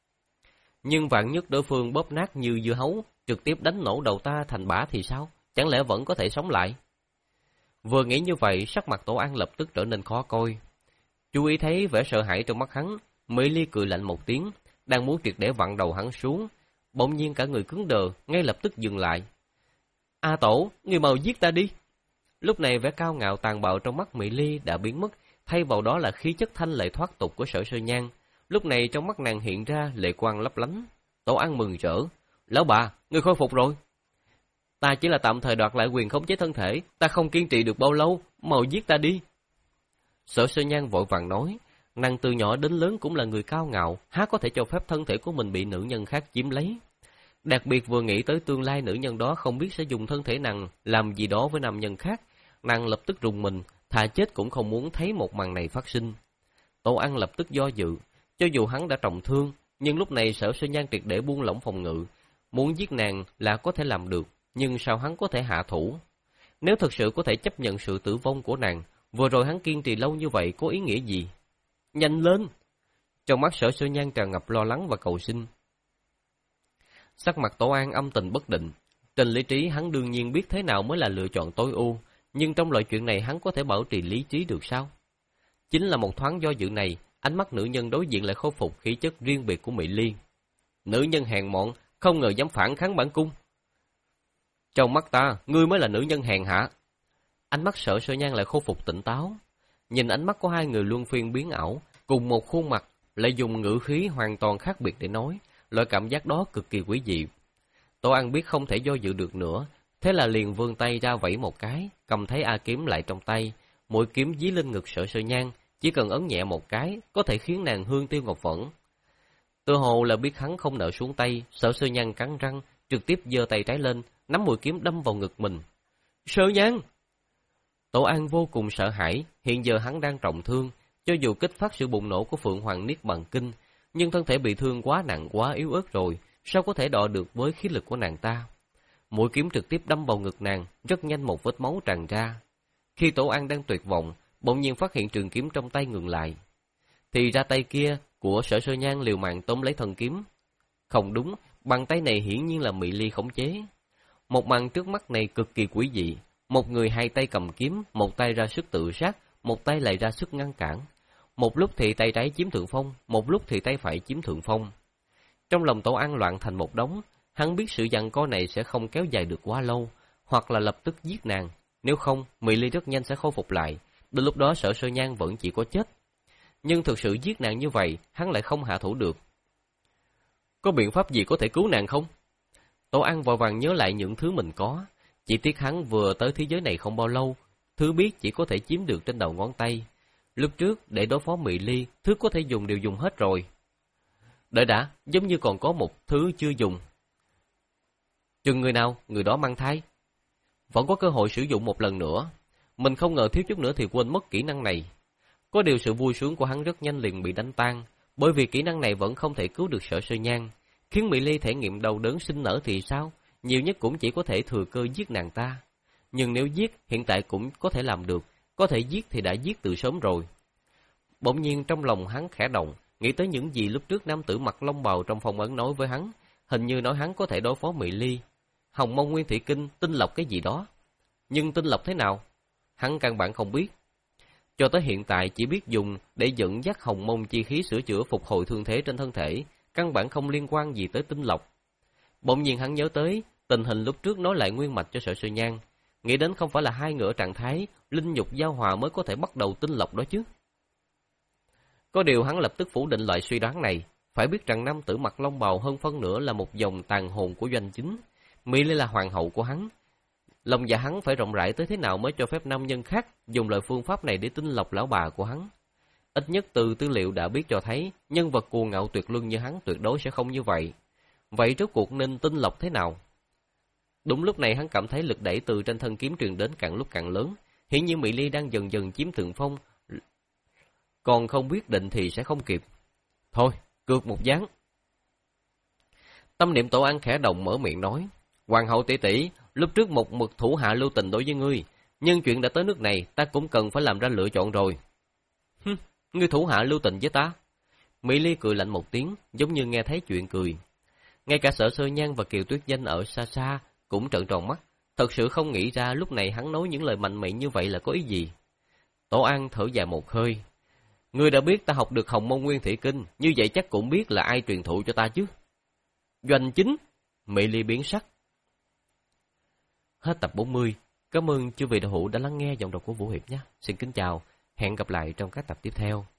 Nhưng vạn nhất đối phương bóp nát như dưa hấu, trực tiếp đánh nổ đầu ta thành bã thì sao? Chẳng lẽ vẫn có thể sống lại? Vừa nghĩ như vậy, sắc mặt Tổ An lập tức trở nên khó coi. Chú ý thấy vẻ sợ hãi trong mắt hắn, Mỹ Ly cười lạnh một tiếng, đang muốn triệt để vặn đầu hắn xuống, bỗng nhiên cả người cứng đờ, ngay lập tức dừng lại. A Tổ, ngươi mau giết ta đi! Lúc này vẻ cao ngạo tàn bạo trong mắt Mỹ Ly đã biến mất, thay vào đó là khí chất thanh lệ thoát tục của Sở Sơ Nhan. Lúc này trong mắt nàng hiện ra lệ quang lấp lánh. Tổ An mừng rỡ, lão bà, ngươi khôi phục rồi. Ta chỉ là tạm thời đoạt lại quyền khống chế thân thể, ta không kiên trì được bao lâu, mau giết ta đi. Sở Sơ Nhan vội vàng nói, nàng từ nhỏ đến lớn cũng là người cao ngạo, há có thể cho phép thân thể của mình bị nữ nhân khác chiếm lấy. Đặc biệt vừa nghĩ tới tương lai nữ nhân đó không biết sẽ dùng thân thể nàng làm gì đó với nam nhân khác, nàng lập tức rùng mình, thà chết cũng không muốn thấy một màn này phát sinh. Tổ An lập tức do dự, cho dù hắn đã trọng thương, nhưng lúc này Sở Sơ Nhan triệt để buông lỏng phòng ngự, muốn giết nàng là có thể làm được, nhưng sao hắn có thể hạ thủ? Nếu thực sự có thể chấp nhận sự tử vong của nàng, vừa rồi hắn kiên trì lâu như vậy có ý nghĩa gì? Nhanh lên! Trong mắt Sở Sơ Nhan tràn ngập lo lắng và cầu xin. Sắc mặt Tổ An âm tình bất định. Trên lý trí hắn đương nhiên biết thế nào mới là lựa chọn tối ưu, nhưng trong loại chuyện này hắn có thể bảo trì lý trí được sao? Chính là một thoáng do dự này, ánh mắt nữ nhân đối diện lại khôi phục khí chất riêng biệt của Mỹ Ly. Nữ nhân hèn mọn, không ngờ dám phản kháng bản cung. Trong mắt ta, ngươi mới là nữ nhân hèn hạ. Ánh mắt Sở Sơ Nhan lại khôi phục tỉnh táo. Nhìn ánh mắt của hai người luân phiên biến ảo, cùng một khuôn mặt, lại dùng ngữ khí hoàn toàn khác biệt để nói, loại cảm giác đó cực kỳ quý dị. Tổ An biết không thể do dự được nữa, thế là liền vươn tay ra vẫy một cái, cầm thấy A kiếm lại trong tay, mũi kiếm dí lên ngực Sở Sơ Nhan, chỉ cần ấn nhẹ một cái, có thể khiến nàng hương tiêu ngọc vẫn. Tự hồ là biết hắn không nỡ xuống tay, Sở Sơ Nhan cắn răng, trực tiếp giơ tay trái lên, nắm mũi kiếm đâm vào ngực mình. Sơ Nhan! Tổ An vô cùng sợ hãi, hiện giờ hắn đang trọng thương, cho dù kích phát sự bùng nổ của Phượng Hoàng Niết Bàn Kinh, nhưng thân thể bị thương quá nặng quá yếu ớt rồi, sao có thể đọ được với khí lực của nàng ta? Mũi kiếm trực tiếp đâm vào ngực nàng, rất nhanh một vết máu tràn ra. Khi Tổ An đang tuyệt vọng, bỗng nhiên phát hiện trường kiếm trong tay ngừng lại. Thì ra tay kia của Sở Sơ Nhan liều mạng tóm lấy thân kiếm. Không đúng, bàn tay này hiển nhiên là Mỹ Ly khống chế. Một màn trước mắt này cực kỳ quỷ dị. Một người hai tay cầm kiếm, một tay ra sức tự sát, một tay lại ra sức ngăn cản. Một lúc thì tay trái chiếm thượng phong, một lúc thì tay phải chiếm thượng phong. Trong lòng Tổ An loạn thành một đống, hắn biết sự giằng co này sẽ không kéo dài được quá lâu, hoặc là lập tức giết nàng, nếu không, Mỹ Ly rất nhanh sẽ khôi phục lại, đến lúc đó Sở Sơ Nhan vẫn chỉ có chết. Nhưng thực sự giết nàng như vậy, hắn lại không hạ thủ được. Có biện pháp gì có thể cứu nàng không? Tổ An vội vàng nhớ lại những thứ mình có, chỉ tiếc hắn vừa tới thế giới này không bao lâu, thứ biết chỉ có thể chiếm được trên đầu ngón tay. Lúc trước, để đối phó Mỹ Ly, thứ có thể dùng đều dùng hết rồi. Đợi đã, giống như còn có một thứ chưa dùng. Chừng người nào, người đó mang thai. Vẫn có cơ hội sử dụng một lần nữa. Mình không ngờ thiếu chút nữa thì quên mất kỹ năng này. Có điều sự vui sướng của hắn rất nhanh liền bị đánh tan, bởi vì kỹ năng này vẫn không thể cứu được Sở Sơ Nhan. Khiến Mỹ Ly thể nghiệm đau đớn sinh nở thì sao? Nhiều nhất cũng chỉ có thể thừa cơ giết nàng ta. Nhưng nếu giết, hiện tại cũng có thể làm được. Có thể giết thì đã giết từ sớm rồi. Bỗng nhiên trong lòng hắn khẽ động, nghĩ tới những gì lúc trước nam tử mặc long bào trong phòng ấn nói với hắn. Hình như nói hắn có thể đối phó Mỹ Ly. Hồng Mông Nguyên Thủy Kinh, tinh lọc cái gì đó. Nhưng tinh lọc thế nào? Hắn căn bản không biết. cho tới hiện tại chỉ biết dùng để dẫn dắt hồng mông chi khí sửa chữa phục hồi thương thế trên thân thể, căn bản không liên quan gì tới tinh lọc. Bỗng nhiên hắn nhớ tới tình hình lúc trước nói lại nguyên mạch cho Sở Sơ Nhan, nghĩ đến không phải là hai người ở trạng thái linh nhục giao hòa mới có thể bắt đầu tinh lọc đó chứ. Có điều hắn lập tức phủ định loại suy đoán này, phải biết rằng nam tử mặc long bào hơn phân nửa là một dòng tàn hồn của Doanh Chính, Mỹ Lê là hoàng hậu của hắn. Lòng dạ hắn phải rộng rãi tới thế nào mới cho phép nam nhân khác dùng loại phương pháp này để tinh lọc lão bà của hắn. Ít nhất từ tư liệu đã biết cho thấy, nhân vật cuồng ngạo tuyệt luân như hắn tuyệt đối sẽ không như vậy. Vậy rốt cuộc nên tinh lọc thế nào? Đúng lúc này hắn cảm thấy lực đẩy từ trên thân kiếm truyền đến càng lúc càng lớn, hiển nhiên Mỹ Ly đang dần dần chiếm thượng phong, còn không quyết định thì sẽ không kịp. Thôi, cược một ván. Tâm niệm Tổ An khẽ động mở miệng nói, Hoàng hậu tỷ tỷ, lúc trước một mực thủ hạ lưu tình đối với ngươi, nhưng chuyện đã tới nước này, ta cũng cần phải làm ra lựa chọn rồi. Hừm, ngươi thủ hạ lưu tình với ta? Mỹ Ly cười lạnh một tiếng, giống như nghe thấy chuyện cười. Ngay cả Sở Sơ Nhan và Kiều Tuyết Danh ở xa xa cũng trợn tròn mắt, thật sự không nghĩ ra lúc này hắn nói những lời mạnh mẽ như vậy là có ý gì. Tổ An thở dài một hơi. Ngươi đã biết ta học được Hồng Mông Nguyên Thủy Kinh, như vậy chắc cũng biết là ai truyền thụ cho ta chứ. Doanh Chính. Mỹ Ly biến sắc. Hết tập bốn mươi. Cảm ơn chư vị đạo hữu đã lắng nghe giọng đọc của Vũ Hiệp nhé. Xin kính chào, hẹn gặp lại trong các tập tiếp theo.